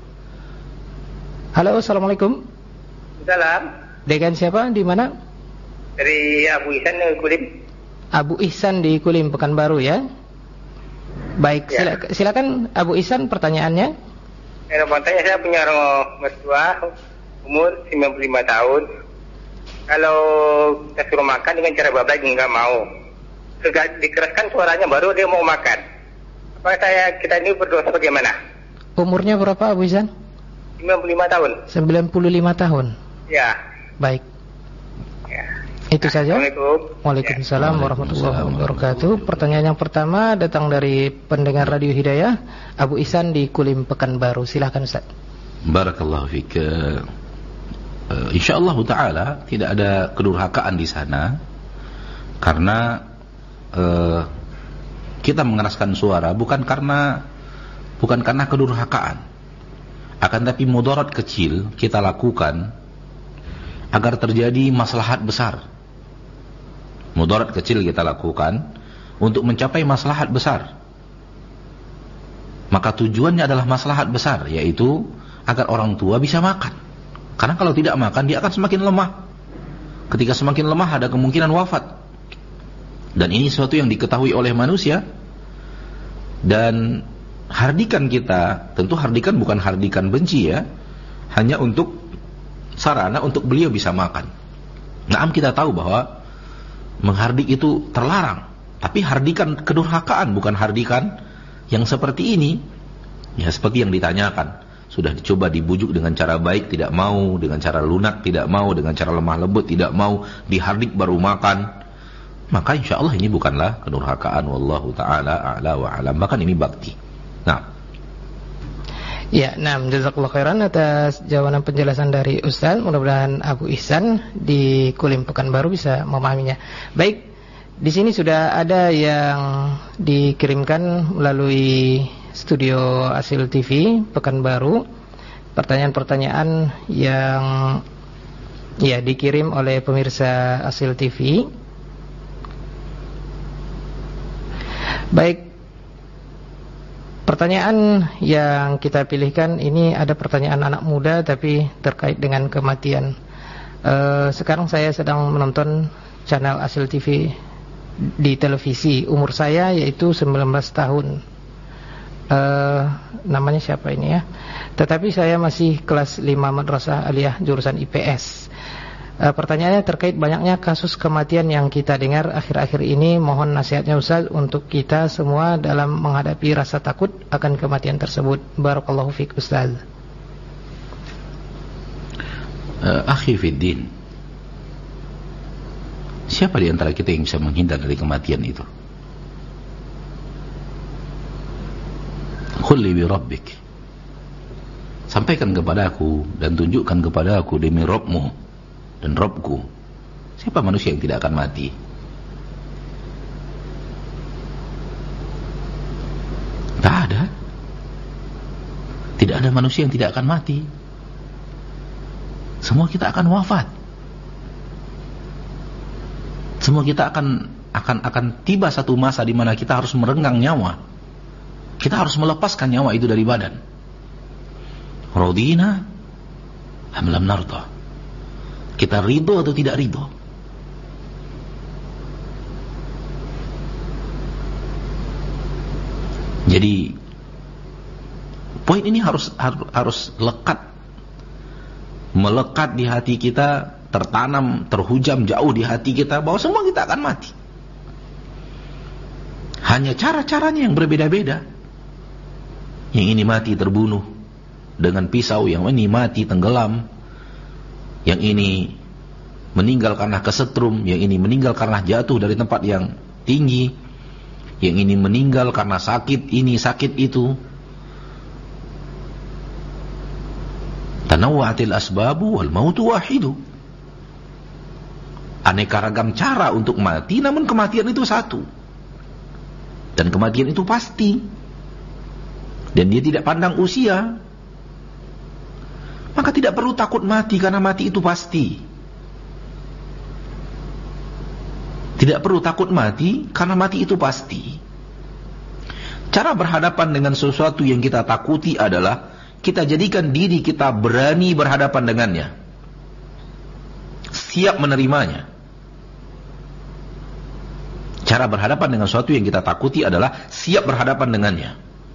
Halo, assalamualaikum. Salam. Dengan siapa? Di mana? Dari Abu Ihsan di Kulim. Abu Ihsan di Kulim, Pekanbaru ya. Baik, ya. Silakan Abu Ihsan pertanyaannya. Saya punya orang mertua umur 95 tahun. Kalau kita suruh makan dengan cara babat nggak mau. Dikeraskan suaranya baru dia mau makan. Apa kita ini berdosa bagaimana? Umurnya berapa Abu Ihsan? 95 tahun. 95 tahun. Ya. Baik. Ya. Itu saja. Assalamualaikum. Waalaikumsalam warahmatullahi wabarakatuh. Pertanyaan yang pertama datang dari pendengar Radio Hidayah, Abu Ihsan di Kulim, Pekanbaru. Silahkan Ustaz. Barakallahu fik. Insyaallah taala tidak ada kedurhakaan di sana, karena kita mengeraskan suara bukan karena kedurhakaan, akan tapi mudarat kecil kita lakukan agar terjadi maslahat besar. Mudarat kecil kita lakukan untuk mencapai maslahat besar. Maka tujuannya adalah maslahat besar, yaitu agar orang tua bisa makan. Karena kalau tidak makan dia akan semakin lemah. Ketika semakin lemah ada kemungkinan wafat. Dan ini sesuatu yang diketahui oleh manusia. Dan hardikan kita, tentu hardikan bukan hardikan benci ya, hanya untuk sarana untuk beliau bisa makan. Naam, kita tahu bahwa menghardik itu terlarang, tapi hardikan kedurhakaan, bukan hardikan yang seperti ini. Ya seperti yang ditanyakan, sudah dicoba dibujuk dengan cara baik tidak mau, dengan cara lunak tidak mau, dengan cara lemah lembut tidak mau, dihardik baru makan. Maka insya Allah ini bukanlah kedurhakaan. Wallahu ta'ala a'la wa a'lam. Bahkan ini bakti. Nah. Ya, jazakallahu khairan atas jawaban penjelasan dari Ustaz. Mudah-mudahan Abu Ihsan di Kulim Pekanbaru bisa memahaminya. Baik, di sini sudah ada yang dikirimkan melalui studio Asil TV Pekanbaru. Pertanyaan-pertanyaan yang dikirim oleh pemirsa Asil TV. Baik, pertanyaan yang kita pilihkan ini ada pertanyaan anak muda tapi terkait dengan kematian. Sekarang saya sedang menonton channel Asil TV di televisi. Umur saya yaitu 19 tahun. Namanya siapa ini ya? Tetapi saya masih kelas 5 Madrasah Aliyah jurusan IPS. Pertanyaannya terkait banyaknya kasus kematian yang kita dengar akhir-akhir ini. Mohon nasihatnya Ustaz untuk kita semua dalam menghadapi rasa takut akan kematian tersebut. Barakallahu fiik Ustaz. Akhi fiddin, siapa di antara kita yang bisa menghindar dari kematian itu? Qul li bi rabbik, sampaikan kepadaku dan tunjukkan kepadaku demi Rabbmu dan Rabbku, siapa manusia yang tidak akan mati? Tak ada. Tidak ada manusia yang tidak akan mati. Semua kita akan wafat. Semua kita akan tiba satu masa di mana kita harus merenggang nyawa. Kita harus melepaskan nyawa itu dari badan. Radina am lam narda. Kita ridho atau tidak ridho? Jadi poin ini harus lekat, melekat di hati kita, tertanam, terhujam jauh di hati kita bahwa semua kita akan mati. Hanya cara-caranya yang berbeda-beda. Yang ini mati terbunuh dengan pisau, yang ini mati tenggelam, yang ini meninggal karena kesetrum, yang ini meninggal karena jatuh dari tempat yang tinggi, yang ini meninggal karena sakit ini, sakit itu. Tanawwa'atil asbabu wal mautu wahidu. Aneka ragam cara untuk mati, namun kematian itu satu. Dan kematian itu pasti. Dan dia tidak pandang usia. Maka tidak perlu takut mati, karena mati itu pasti. Tidak perlu takut mati, karena mati itu pasti. Cara berhadapan dengan sesuatu yang kita takuti adalah kita jadikan diri kita berani berhadapan dengannya, siap menerimanya. Cara berhadapan dengan sesuatu yang kita takuti adalah siap berhadapan dengannya.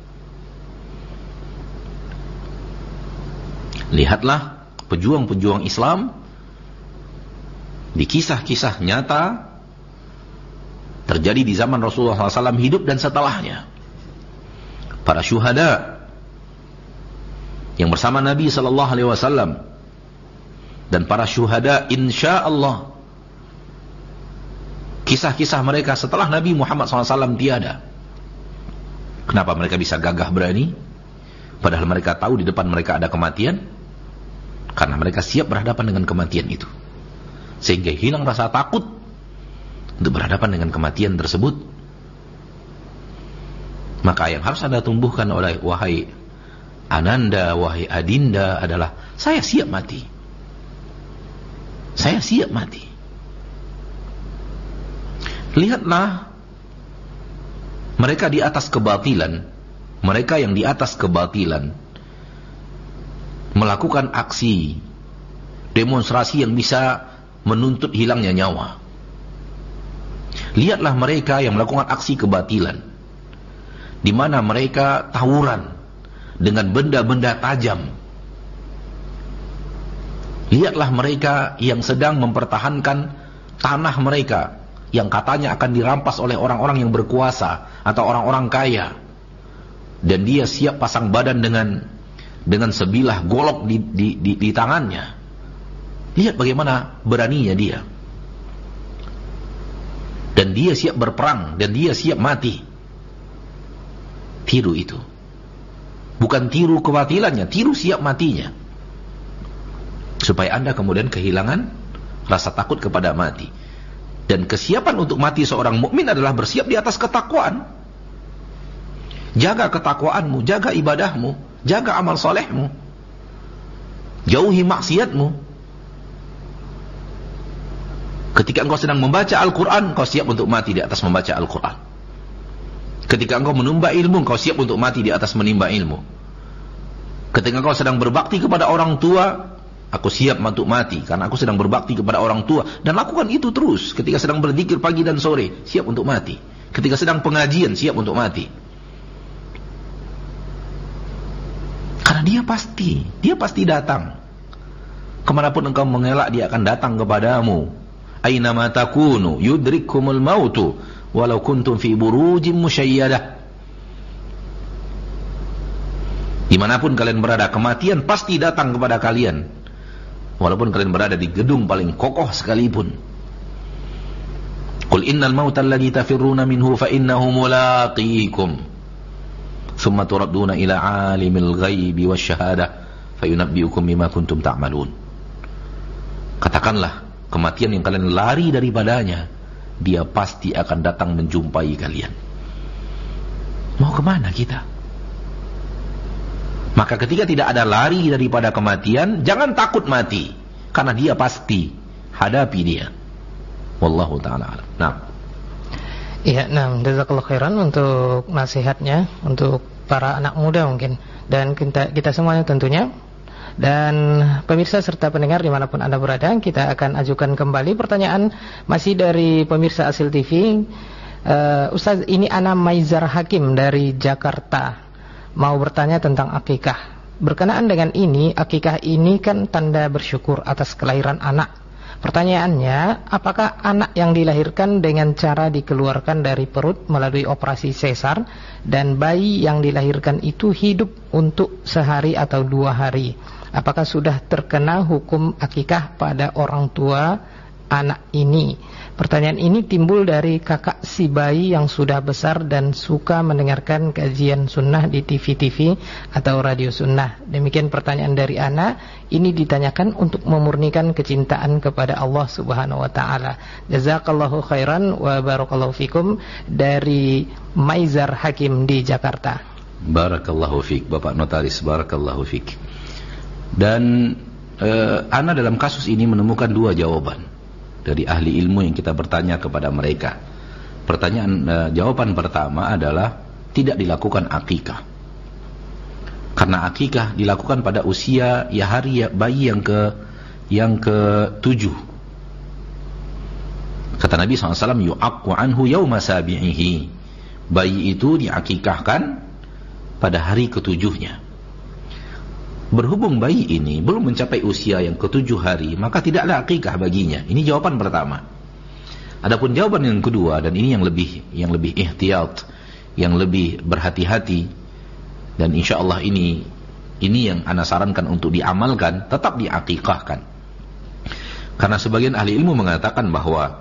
Lihatlah pejuang-pejuang Islam di kisah-kisah nyata terjadi di zaman Rasulullah SAW hidup dan setelahnya. Para syuhada yang bersama Nabi SAW dan para syuhada insyaallah, kisah-kisah mereka setelah Nabi Muhammad SAW tiada. Kenapa mereka bisa gagah berani padahal mereka tahu di depan mereka ada kematian? Karena mereka siap berhadapan dengan kematian itu, sehingga hilang rasa takut untuk berhadapan dengan kematian tersebut. Maka yang harus Anda tumbuhkan oleh wahai Ananda, wahai Adinda adalah saya siap mati. Saya siap mati. Lihatlah mereka di atas kebatilan, mereka yang di atas kebatilan melakukan aksi demonstrasi yang bisa menuntut hilangnya nyawa. Lihatlah mereka yang melakukan aksi kebatilan, di mana mereka tawuran dengan benda-benda tajam. Lihatlah mereka yang sedang mempertahankan tanah mereka yang katanya akan dirampas oleh orang-orang yang berkuasa atau orang-orang kaya, dan dia siap pasang badan dengan sebilah golok di tangannya. Lihat bagaimana beraninya dia. Dan dia siap berperang, dan dia siap mati. Tiru itu. Bukan tiru kebatilannya, tiru siap matinya. Supaya Anda kemudian kehilangan rasa takut kepada mati. Dan kesiapan untuk mati seorang mukmin adalah bersiap di atas ketakwaan. Jaga ketakwaanmu, jaga ibadahmu, jaga amal solehmu, jauhi maksiatmu. Ketika engkau sedang membaca Al-Quran, kau siap untuk mati di atas membaca Al-Quran. Ketika engkau menimba ilmu, kau siap untuk mati di atas menimba ilmu. Ketika engkau sedang berbakti kepada orang tua, aku siap untuk mati karena aku sedang berbakti kepada orang tua. Dan lakukan itu terus. Ketika sedang berzikir pagi dan sore, siap untuk mati. Ketika sedang pengajian, siap untuk mati. Karena dia pasti datang. Kemanapun engkau mengelak, dia akan datang kepadamu. Aina ma takunu yudrikkumul mautu walau kuntum fi burujim musyayyadah. Dimanapun kalian berada, kematian pasti datang kepada kalian, walaupun kalian berada di gedung paling kokoh sekalipun. Qul innal mauta alladhi tafirruna minhu fa innahu mulaqikum thumma turadduna ila alimil ghaibi wasyahadah fayunabbiukum bima kuntum ta'malun. Katakanlah, kematian yang kalian lari daripadanya, dia pasti akan datang menjumpai kalian. Mau kemana kita? Maka ketika tidak ada lari daripada kematian, jangan takut mati, karena dia pasti, hadapi dia. Wallahu ta'ala alam. Nah. Iya, jazakallahu khairan untuk nasihatnya untuk para anak muda mungkin, dan kita semuanya tentunya. Dan pemirsa serta pendengar dimanapun Anda berada, kita akan ajukan kembali pertanyaan masih dari pemirsa Asil TV. Ustaz, ini Ana Maizar Hakim dari Jakarta, mau bertanya tentang akikah. Berkenaan dengan ini, akikah ini kan tanda bersyukur atas kelahiran anak. Pertanyaannya, apakah anak yang dilahirkan dengan cara dikeluarkan dari perut melalui operasi sesar, dan bayi yang dilahirkan itu hidup untuk sehari atau 2 hari, apakah sudah terkena hukum akikah pada orang tua anak ini? Pertanyaan ini timbul dari kakak si bayi yang sudah besar dan suka mendengarkan kajian sunnah di TV-TV atau radio sunnah. Demikian pertanyaan dari Ana. Ini ditanyakan untuk memurnikan kecintaan kepada Allah Subhanahu wa taala. Jazakallahu khairan wa barakallahu fikum dari Maizar Hakim di Jakarta. Barakallahu fik, Bapak Notaris, barakallahu fik. Dan Ana dalam kasus ini menemukan 2 jawaban dari ahli ilmu yang kita bertanya kepada mereka. Jawaban pertama adalah tidak dilakukan akikah, karena akikah dilakukan pada usia hari bayi yang ke-7. Kata Nabi SAW, yu'aqqu anhu yawma sabi'ihi, bayi itu diakikahkan pada hari ke-7-nya. Berhubung bayi ini belum mencapai usia yang ke-7 hari, maka tidaklah akikah baginya. Ini jawaban pertama. Adapun jawaban yang kedua, dan ini yang lebih ihtiyat, yang lebih berhati-hati, dan insyaallah ini yang ana sarankan untuk diamalkan, tetap diakikahkan. Karena sebagian ahli ilmu mengatakan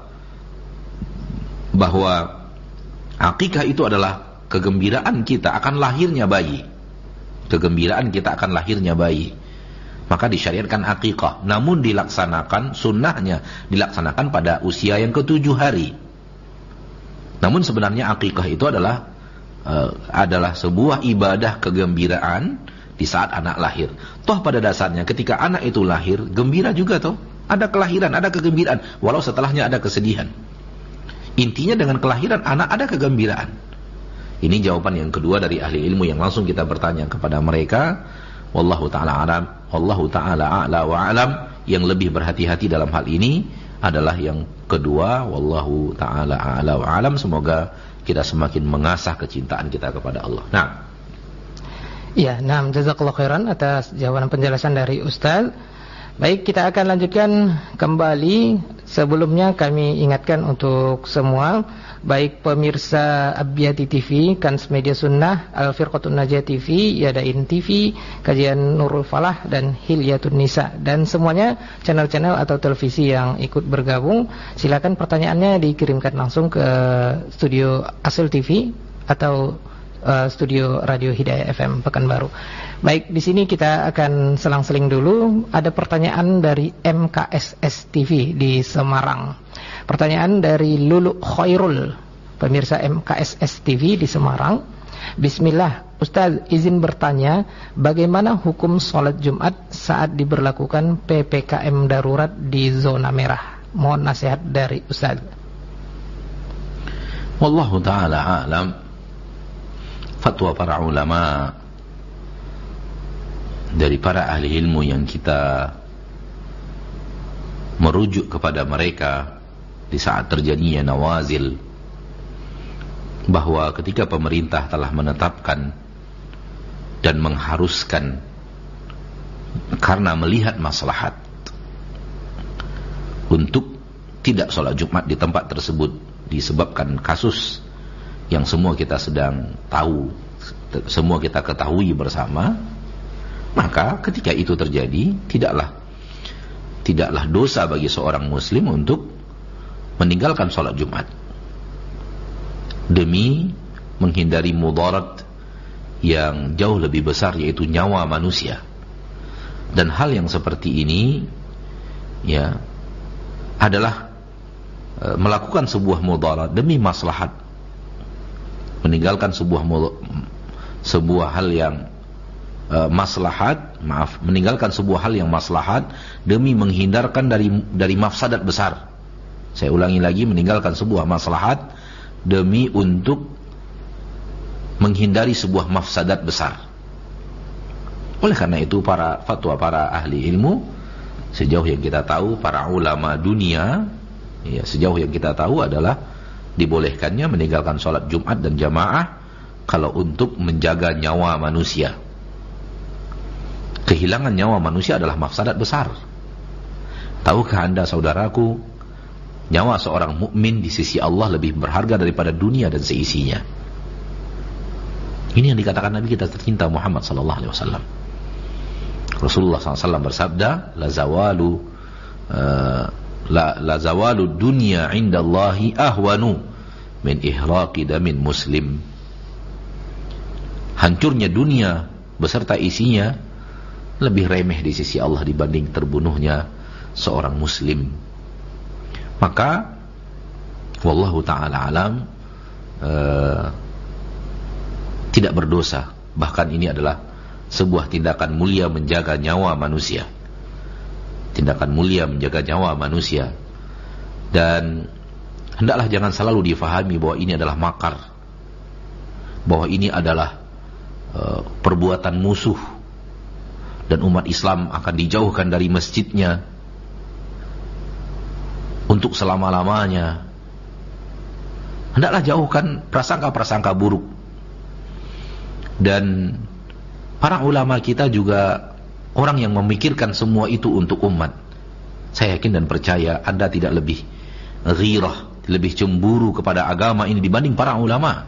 bahwa akikah itu adalah kegembiraan kita akan lahirnya bayi. Kegembiraan kita akan lahirnya bayi, maka disyariatkan akikah. Namun dilaksanakan, sunnahnya dilaksanakan pada usia yang ke-7 hari. Namun sebenarnya akikah itu adalah sebuah ibadah kegembiraan di saat anak lahir. Toh pada dasarnya ketika anak itu lahir, gembira juga toh. Ada kelahiran, ada kegembiraan, walau setelahnya ada kesedihan. Intinya dengan kelahiran anak ada kegembiraan. Ini jawaban yang kedua dari ahli ilmu yang langsung kita bertanya kepada mereka. Wallahu ta'ala alam, wallahu ta'ala a'la wa alam. Yang lebih berhati-hati dalam hal ini adalah yang kedua, wallahu ta'ala a'la wa alam. Semoga kita semakin mengasah kecintaan kita kepada Allah. Nah. Ya, jazakallahu khairan atas jawaban penjelasan dari Ustaz. Baik, kita akan lanjutkan kembali. Sebelumnya kami ingatkan untuk semua, baik pemirsa Abiyati TV, Kans Media Sunnah, Al-Firqatun Najah TV, Yadain TV, Kajian Nurul Falah, dan Hilyatun Nisa, dan semuanya channel-channel atau televisi yang ikut bergabung, silakan pertanyaannya dikirimkan langsung ke studio Asil TV atau studio Radio Hidayah FM Pekanbaru. Baik, di sini kita akan selang-seling dulu. Ada pertanyaan dari MKSS TV di Semarang. Pertanyaan dari Lulu Khairul, pemirsa MKSS TV di Semarang. Bismillah, Ustaz, izin bertanya, bagaimana hukum sholat Jumat saat diberlakukan PPKM darurat di zona merah? Mohon nasihat dari Ustaz. Wallahu ta'ala a'lam. Fatwa para ulama, dari para ahli ilmu yang kita merujuk kepada mereka di saat terjadinya nawazil, bahwa ketika pemerintah telah menetapkan dan mengharuskan karena melihat maslahat untuk tidak sholat Jumat di tempat tersebut disebabkan kasus yang semua kita sedang tahu, semua kita ketahui bersama, maka ketika itu terjadi, tidaklah dosa bagi seorang muslim untuk meninggalkan sholat Jumat demi menghindari mudarat yang jauh lebih besar, yaitu nyawa manusia. Dan hal yang seperti ini ya adalah melakukan sebuah mudarat demi maslahat, meninggalkan sebuah hal yang meninggalkan sebuah hal yang maslahat demi menghindarkan dari mafsadat besar. Saya ulangi lagi, meninggalkan sebuah maslahat demi untuk menghindari sebuah mafsadat besar. Oleh karena itu fatwa para ahli ilmu, sejauh yang kita tahu, para ulama dunia, ya, sejauh yang kita tahu adalah dibolehkannya meninggalkan sholat Jumat dan jamaah kalau untuk menjaga nyawa manusia. Kehilangan nyawa manusia adalah mafsadat besar. Tahukah Anda, saudaraku, nyawa seorang mukmin di sisi Allah lebih berharga daripada dunia dan seisinya. Ini yang dikatakan Nabi kita tercinta Muhammad sallallahu alaihi wasallam. Rasulullah SAW bersabda, la zawalu dunya indallahi ahwanu min ihraqi damin muslim. Hancurnya dunia beserta isinya lebih remeh di sisi Allah dibanding terbunuhnya seorang muslim. Maka wallahu ta'ala alam, tidak berdosa. Bahkan ini adalah sebuah tindakan mulia menjaga nyawa manusia. Tindakan mulia menjaga nyawa manusia. Dan hendaklah jangan selalu difahami bahwa ini adalah makar, bahwa ini adalah perbuatan musuh, dan umat Islam akan dijauhkan dari masjidnya untuk selama-lamanya. Hendaklah jauhkan prasangka-prasangka buruk. Dan para ulama kita juga orang yang memikirkan semua itu untuk umat. Saya yakin dan percaya Anda tidak lebih ghirah, lebih cemburu kepada agama ini dibanding para ulama.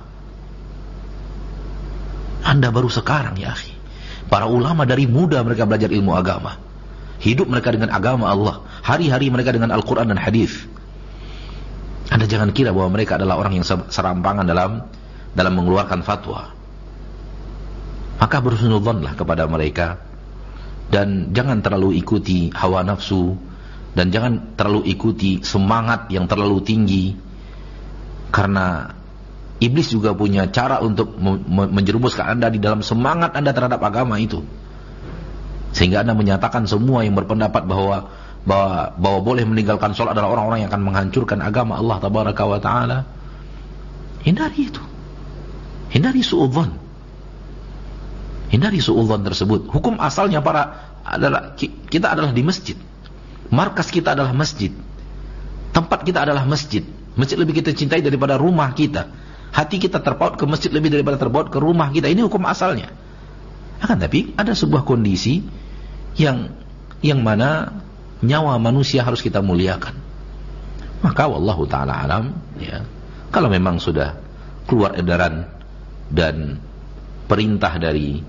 Anda baru sekarang, ya akhi. Para ulama dari muda mereka belajar ilmu agama. Hidup mereka dengan agama Allah. Hari-hari mereka dengan Al-Quran dan hadis. Anda jangan kira bahwa mereka adalah orang yang serampangan dalam mengeluarkan fatwa. Maka berhusnudzonlah kepada mereka, dan jangan terlalu ikuti hawa nafsu, dan jangan terlalu ikuti semangat yang terlalu tinggi, karena iblis juga punya cara untuk menjerumuskan Anda di dalam semangat Anda terhadap agama itu, sehingga Anda menyatakan semua yang berpendapat bahwa boleh meninggalkan sholat adalah orang-orang yang akan menghancurkan agama Allah tabaraka wa ta'ala. Hindari itu, hindari su'udzon. Hindari su'udzon tersebut. Hukum asalnya kita adalah di masjid. Markas kita adalah masjid. Tempat kita adalah masjid. Masjid lebih kita cintai daripada rumah kita. Hati kita terpaut ke masjid lebih daripada terpaut ke rumah kita. Ini hukum asalnya. Akan tapi ada sebuah kondisi yang mana nyawa manusia harus kita muliakan. Maka wallahu ta'ala alam, ya, kalau memang sudah keluar edaran dan perintah dari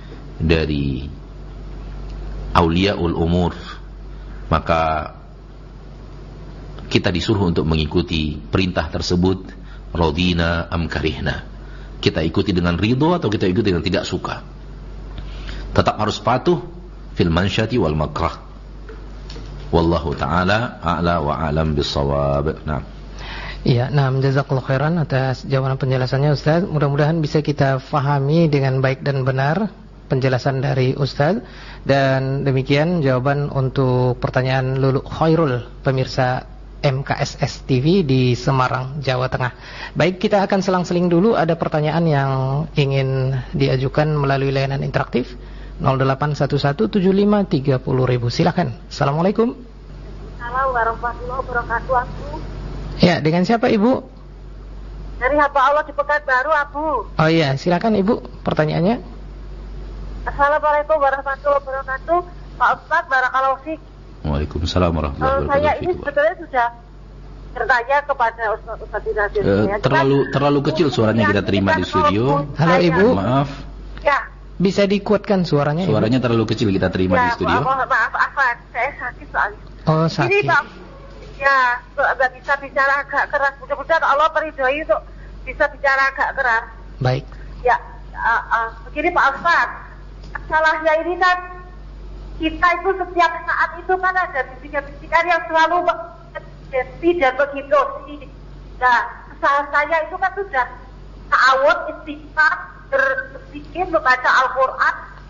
auliaul umur, maka kita disuruh untuk mengikuti perintah tersebut, radina am karihna. Kita ikuti dengan ridho atau kita ikuti dengan tidak suka. Tetap harus patuh fil mansyati wal makrah. Wallahu ta'ala a'la wa a'lam bissawab. Nah. Iya, jazakallahu khairan atas jawaban penjelasannya Ustaz. Mudah-mudahan bisa kita fahami dengan baik dan benar penjelasan dari Ustaz. Dan demikian jawaban untuk pertanyaan Lulu Khairul, pemirsa MKSS TV di Semarang, Jawa Tengah. Baik, kita akan selang-seling dulu. Ada pertanyaan yang ingin diajukan melalui layanan interaktif 08117530.000. Silakan. Assalamualaikum. Assalamualaikum warahmatullahi wabarakatuh, Abu. Ya, dengan siapa Ibu? Dari hamba Allah di Pekanbaru, Abu. Oh iya, silakan Ibu, pertanyaannya. Assalamualaikum warahmatullahi wabarakatuh, Pak Ustaz, barakallahu fiik. Waalaikumsalam warahmatullahi wabarakatuh. Saya ini sebetulnya sudah bertanya kepada Ustaz Dinasir. Terlalu kecil suaranya kita terima di studio. Halo Ibu. Maaf. Ya. Bisa dikuatkan suaranya? Suaranya Ibu? terlalu kecil kita terima di studio. Maaf, saya sakit soalnya. Oh, sakit. Ini Pak, ya, nggak bisa bicara agak keras. Mudah-mudahan Allah meridhoi untuk bisa bicara agak keras. Baik. Ya, begini Pak Ustaz, salahnya ini kan kita itu setiap saat itu kan ada bisikan-bisikan yang selalu tidak begitu. Nah, kesalahan saya itu kan sudah ta'awud, istighfar, berzikir, membaca Al-Quran,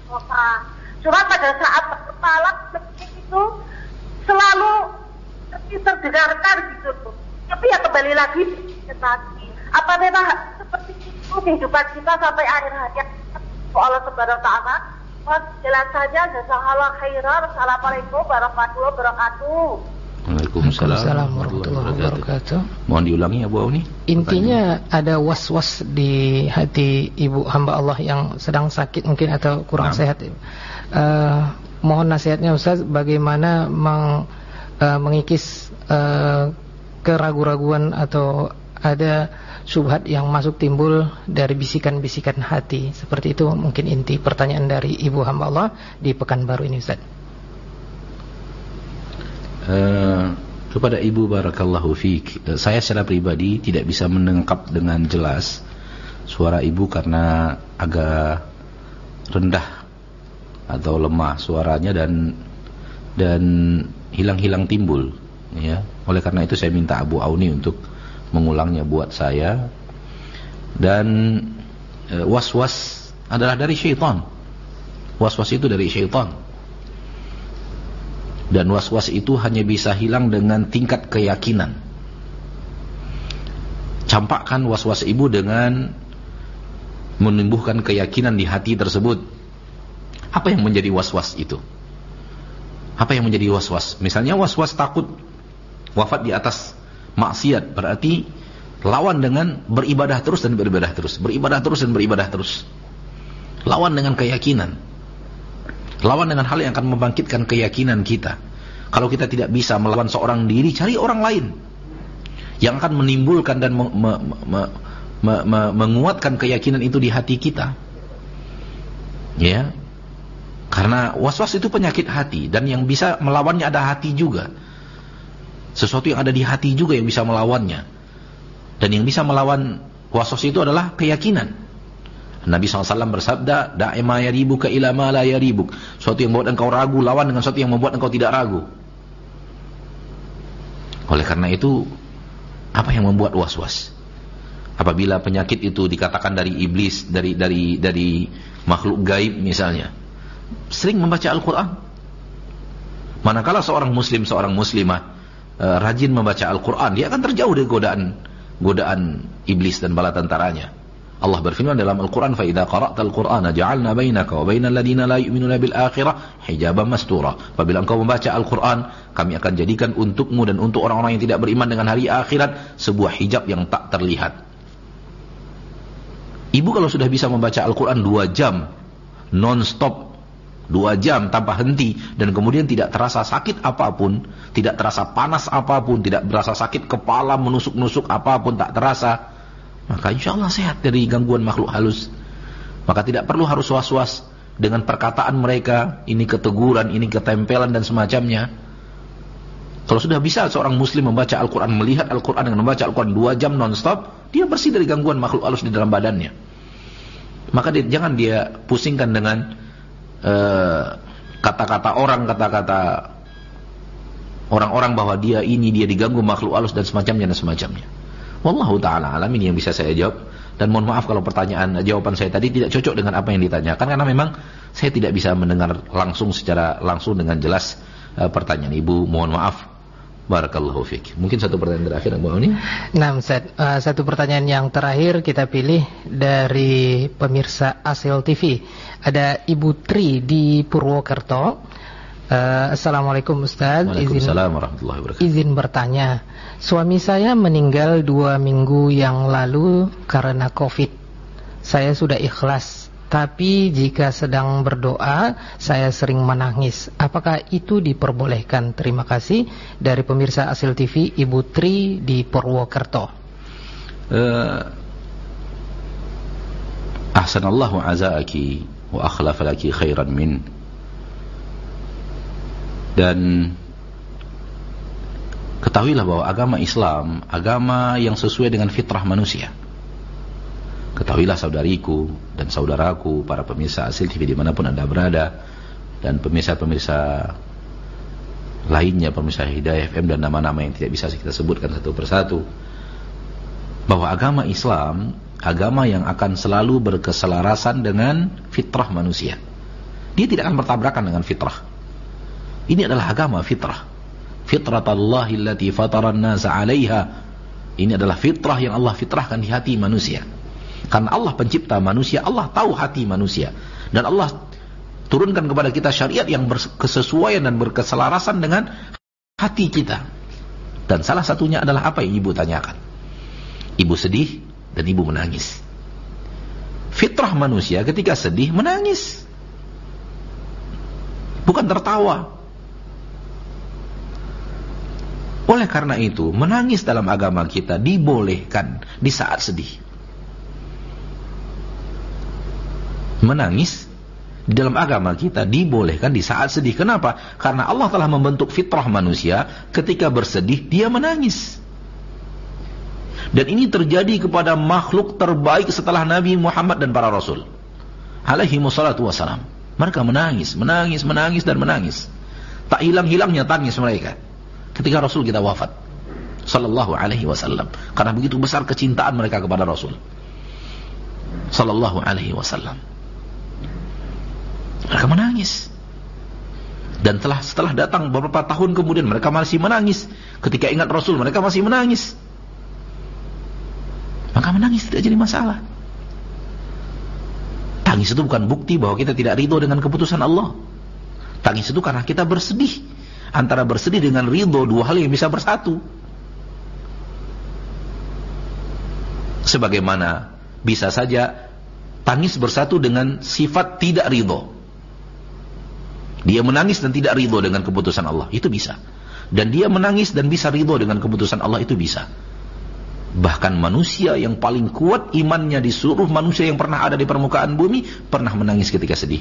Cuma pada saat malam itu selalu terdengarkan gitu. Tapi ya kembali lagi tadi. Apa memang seperti itu kehidupan kita sampai akhir hayat Allah Subhanahu wa taala? Jelas saja, jazakallahu khairan. Assalamualaikum warahmatullahi wabarakatuh. Waalaikumsalam warahmatullahi wabarakatuh. Mohon diulangi ya Bu Auni. Intinya ada was-was di hati ibu hamba Allah yang sedang sakit mungkin atau kurang sehat. Mohon nasihatnya Ustaz, bagaimana mengikis keraguan-raguan atau ada syubhat yang masuk timbul dari bisikan-bisikan hati. Seperti itu mungkin inti pertanyaan dari ibu hamba Allah di Pekanbaru ini Ustaz. Kepada ibu barakallahu fiik, saya secara pribadi tidak bisa menangkap dengan jelas suara ibu karena agak rendah atau lemah suaranya dan hilang-hilang timbul ya. Oleh karena itu saya minta Abu Auni untuk mengulangnya buat saya. Dan was-was adalah dari syaitan. Was-was itu dari syaitan. Dan was-was itu hanya bisa hilang dengan tingkat keyakinan. Campakkan was-was ibu dengan menumbuhkan keyakinan di hati tersebut. Apa yang menjadi was-was itu? Apa yang menjadi was-was? Misalnya was-was takut wafat di atas maksiat, berarti lawan dengan beribadah terus dan beribadah terus, beribadah terus dan beribadah terus. Lawan dengan keyakinan. Lawan dengan hal yang akan membangkitkan keyakinan kita. Kalau kita tidak bisa melawan seorang diri, cari orang lain yang akan menimbulkan dan menguatkan keyakinan itu di hati kita. Ya. Karena was-was itu penyakit hati, dan yang bisa melawannya ada hati juga. Sesuatu yang ada di hati juga yang bisa melawannya. Dan yang bisa melawan was-was itu adalah keyakinan. Nabi SAW bersabda, da'i ma yaribuka ila ma la yaribuk. Suatu yang membuat engkau ragu, lawan dengan suatu yang membuat engkau tidak ragu. Oleh karena itu, apa yang membuat was-was? Apabila penyakit itu dikatakan dari iblis, dari makhluk gaib misalnya, sering membaca Al-Quran. Manakala seorang muslim, seorang muslimah rajin membaca Al-Quran, dia akan terjauh dari godaan iblis dan bala tentaranya. Allah berfirman dalam Al-Quran, فَإِذَا قَرَأْتَ الْقُرْآنَ جَعَلْنَا بَيْنَكَ وَبَيْنَ الَّذِينَ لَا يُؤْمِنُونَ بِالْآخِرَةِ حِجَابًا مَسْتُورًا. Apabila engkau membaca Al-Quran, kami akan jadikan untukmu dan untuk orang-orang yang tidak beriman dengan hari akhirat sebuah hijab yang tak terlihat. Ibu kalau sudah bisa membaca Al-Quran 2 jam non-stop, 2 jam tanpa henti, dan kemudian tidak terasa sakit apapun, tidak terasa panas apapun, tidak berasa sakit kepala menusuk-nusuk apapun, tak terasa, maka insya Allah sehat dari gangguan makhluk halus. Maka tidak perlu harus was-was dengan perkataan mereka, ini keteguran, ini ketempelan dan semacamnya. Kalau sudah bisa seorang muslim membaca Al-Quran, melihat Al-Quran dengan membaca Al-Quran 2 jam non-stop, dia bersih dari gangguan makhluk halus di dalam badannya. Maka jangan dia pusingkan dengan kata-kata orang-orang bahwa dia diganggu makhluk halus dan semacamnya. Wallahu ta'ala alam, ini yang bisa saya jawab. Dan mohon maaf kalau jawaban saya tadi tidak cocok dengan apa yang ditanyakan, karena memang saya tidak bisa mendengar secara langsung dengan jelas pertanyaan ibu. Mohon maaf. Barakallahu fiik. Mungkin satu pertanyaan terakhir Bu Auni. Nah, Ustaz, satu pertanyaan yang terakhir kita pilih dari pemirsa Asil TV. Ada Ibu Tri di Purwokerto. Assalamualaikum Ustaz. Waalaikumsalam warahmatullahi wabarakatuh. Izin bertanya, suami saya meninggal 2 minggu yang lalu karena COVID. Saya sudah ikhlas, tapi jika sedang berdoa saya sering menangis. Apakah itu diperbolehkan? Terima kasih. Dari pemirsa Asil TV, Ibu Tri di Purwokerto. Ahsanallahu azaaki wa akhlafa laki khairan min. Dan ketahuilah bahwa agama Islam, agama yang sesuai dengan fitrah manusia. Ketahuilah saudariku dan saudaraku, para pemirsa Asil TV dimanapun Anda berada, dan pemirsa-pemirsa lainnya, pemirsa Hidayah FM dan nama-nama yang tidak bisa kita sebutkan satu persatu, bahwa agama Islam, agama yang akan selalu berkeselarasan dengan fitrah manusia. Dia tidak akan bertabrakan dengan fitrah. Ini adalah agama fitrah. Fitratallahi allati fataran nasa 'alaiha. Ini adalah fitrah yang Allah fitrahkan di hati manusia. Karena Allah pencipta manusia, Allah tahu hati manusia. Dan Allah turunkan kepada kita syariat yang berkesesuaian dan berkeselarasan dengan hati kita. Dan salah satunya adalah apa yang ibu tanyakan. Ibu sedih dan ibu menangis. Fitrah manusia ketika sedih menangis, bukan tertawa. Oleh karena itu, menangis dalam agama kita dibolehkan di saat sedih. Menangis di dalam agama kita dibolehkan di saat sedih. Kenapa? Karena Allah telah membentuk fitrah manusia, ketika bersedih dia menangis. Dan ini terjadi kepada makhluk terbaik setelah Nabi Muhammad dan para Rasul alaihi wassalatu wassalam. Mereka menangis dan menangis. Tak hilang-hilangnya tangis mereka ketika Rasul kita wafat sallallahu alaihi wasallam. Karena begitu besar kecintaan mereka kepada Rasul sallallahu alaihi wasallam. Mereka menangis. Dan setelah datang beberapa tahun kemudian mereka masih menangis. Ketika ingat Rasul mereka masih menangis. Maka menangis tidak jadi masalah. Tangis itu bukan bukti bahwa kita tidak ridho dengan keputusan Allah. Tangis itu karena kita bersedih. Antara bersedih dengan ridho, dua hal yang bisa bersatu. Sebagaimana bisa saja tangis bersatu dengan sifat tidak ridho. Dia menangis dan tidak ridho dengan keputusan Allah, itu bisa. Dan dia menangis dan bisa ridho dengan keputusan Allah, itu bisa. Bahkan manusia yang paling kuat imannya di seluruh manusia yang pernah ada di permukaan bumi pernah menangis ketika sedih,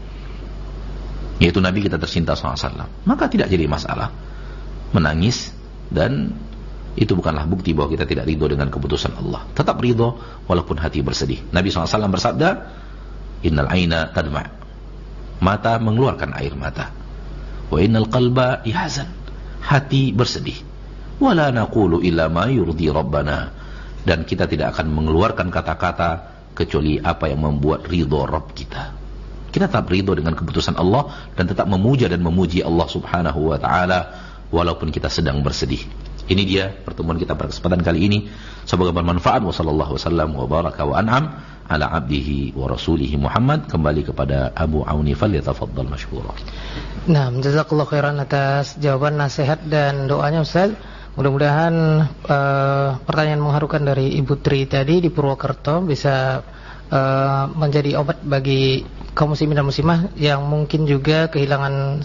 yaitu Nabi kita tercinta SAW. Maka tidak jadi masalah menangis, dan itu bukanlah bukti bahwa kita tidak ridho dengan keputusan Allah. Tetap ridho walaupun hati bersedih. Nabi SAW bersabda, innal aina tadma', mata mengeluarkan air mata, wa innal qalba yahzan, hati bersedih. Wala naqulu illa ma yurdi rabbana, dan kita tidak akan mengeluarkan kata-kata kecuali apa yang membuat ridho Rabb kita. Kita tetap ridho dengan keputusan Allah dan tetap memuja dan memuji Allah Subhanahu wa taala walaupun kita sedang bersedih. Ini dia pertemuan kita pada kesempatan kali ini. Semoga bermanfaat. Wa sallallahu wasallam wa baraka wa an'am ala abdihi wa rasulihi Muhammad. Kembali kepada Abu Auni, falyatafaddal mashkura. Nah, jazakallahu khairan atas jawaban, nasihat dan doanya Ustaz. Mudah-mudahan pertanyaan mengharukan dari Ibu Tri tadi di Purwokerto bisa menjadi obat bagi kaum muslimin dan muslimah yang mungkin juga kehilangan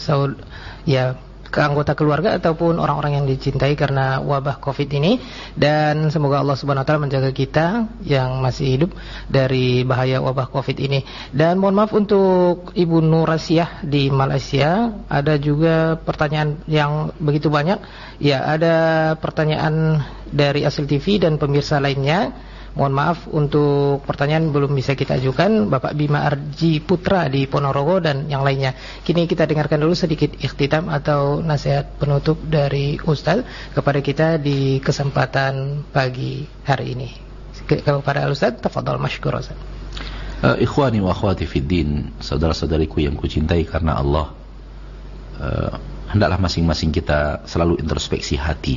anggota keluarga ataupun orang-orang yang dicintai karena wabah Covid ini. Dan semoga Allah Subhanahu wa taala menjaga kita yang masih hidup dari bahaya wabah Covid ini. Dan mohon maaf untuk Ibu Nurasiah di Malaysia, ada juga pertanyaan yang begitu banyak. Ya, ada pertanyaan dari Asil TV dan pemirsa lainnya. Mohon maaf untuk pertanyaan belum bisa kita ajukan. Bapak Bima Arji Putra di Ponorogo dan yang lainnya. Kini kita dengarkan dulu sedikit ikhtitam atau nasihat penutup dari Ustaz kepada kita di kesempatan pagi hari ini. Kepada Ustaz, tafadhal mashkur Ustaz. Ikhwani wa akhwati fid din, saudara-saudariku yang kucintai karena Allah, hendaklah masing-masing kita selalu introspeksi hati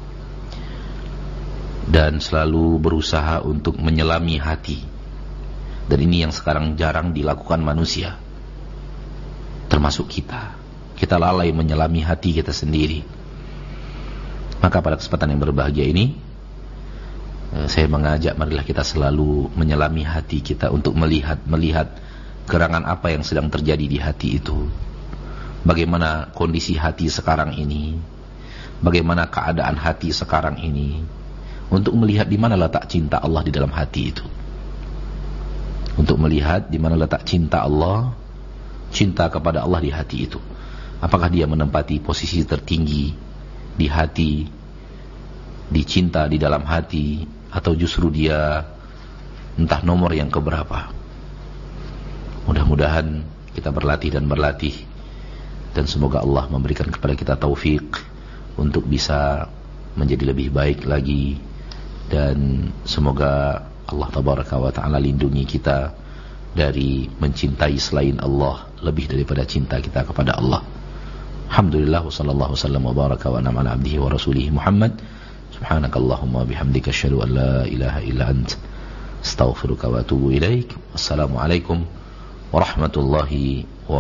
dan selalu berusaha untuk menyelami hati. Dan ini yang sekarang jarang dilakukan manusia, termasuk kita. Kita lalai menyelami hati kita sendiri. Maka pada kesempatan yang berbahagia ini, saya mengajak marilah kita selalu menyelami hati kita untuk melihat gerangan apa yang sedang terjadi di hati itu. Bagaimana kondisi hati sekarang ini, bagaimana keadaan hati sekarang ini, untuk melihat di mana letak cinta Allah di dalam hati itu. Untuk melihat di mana letak cinta Allah, cinta kepada Allah di hati itu. Apakah dia menempati posisi tertinggi di hati, dicinta di dalam hati, atau justru dia entah nomor yang keberapa. Mudah-mudahan kita berlatih dan semoga Allah memberikan kepada kita taufik untuk bisa menjadi lebih baik lagi. Dan semoga Allah tabaraka wa ta'ala lindungi kita dari mencintai selain Allah lebih daripada cinta kita kepada Allah. Alhamdulillah, sallallahu wasallam wa baraka wa an'ama ala abdihi wa rasulihi Muhammad. Subhanakallahumma bihamdika asyhadu an la ilaha illa ant astaghfiruka wa atubu ilaik. Wassalamualaikum warahmatullahi wabarakatuh.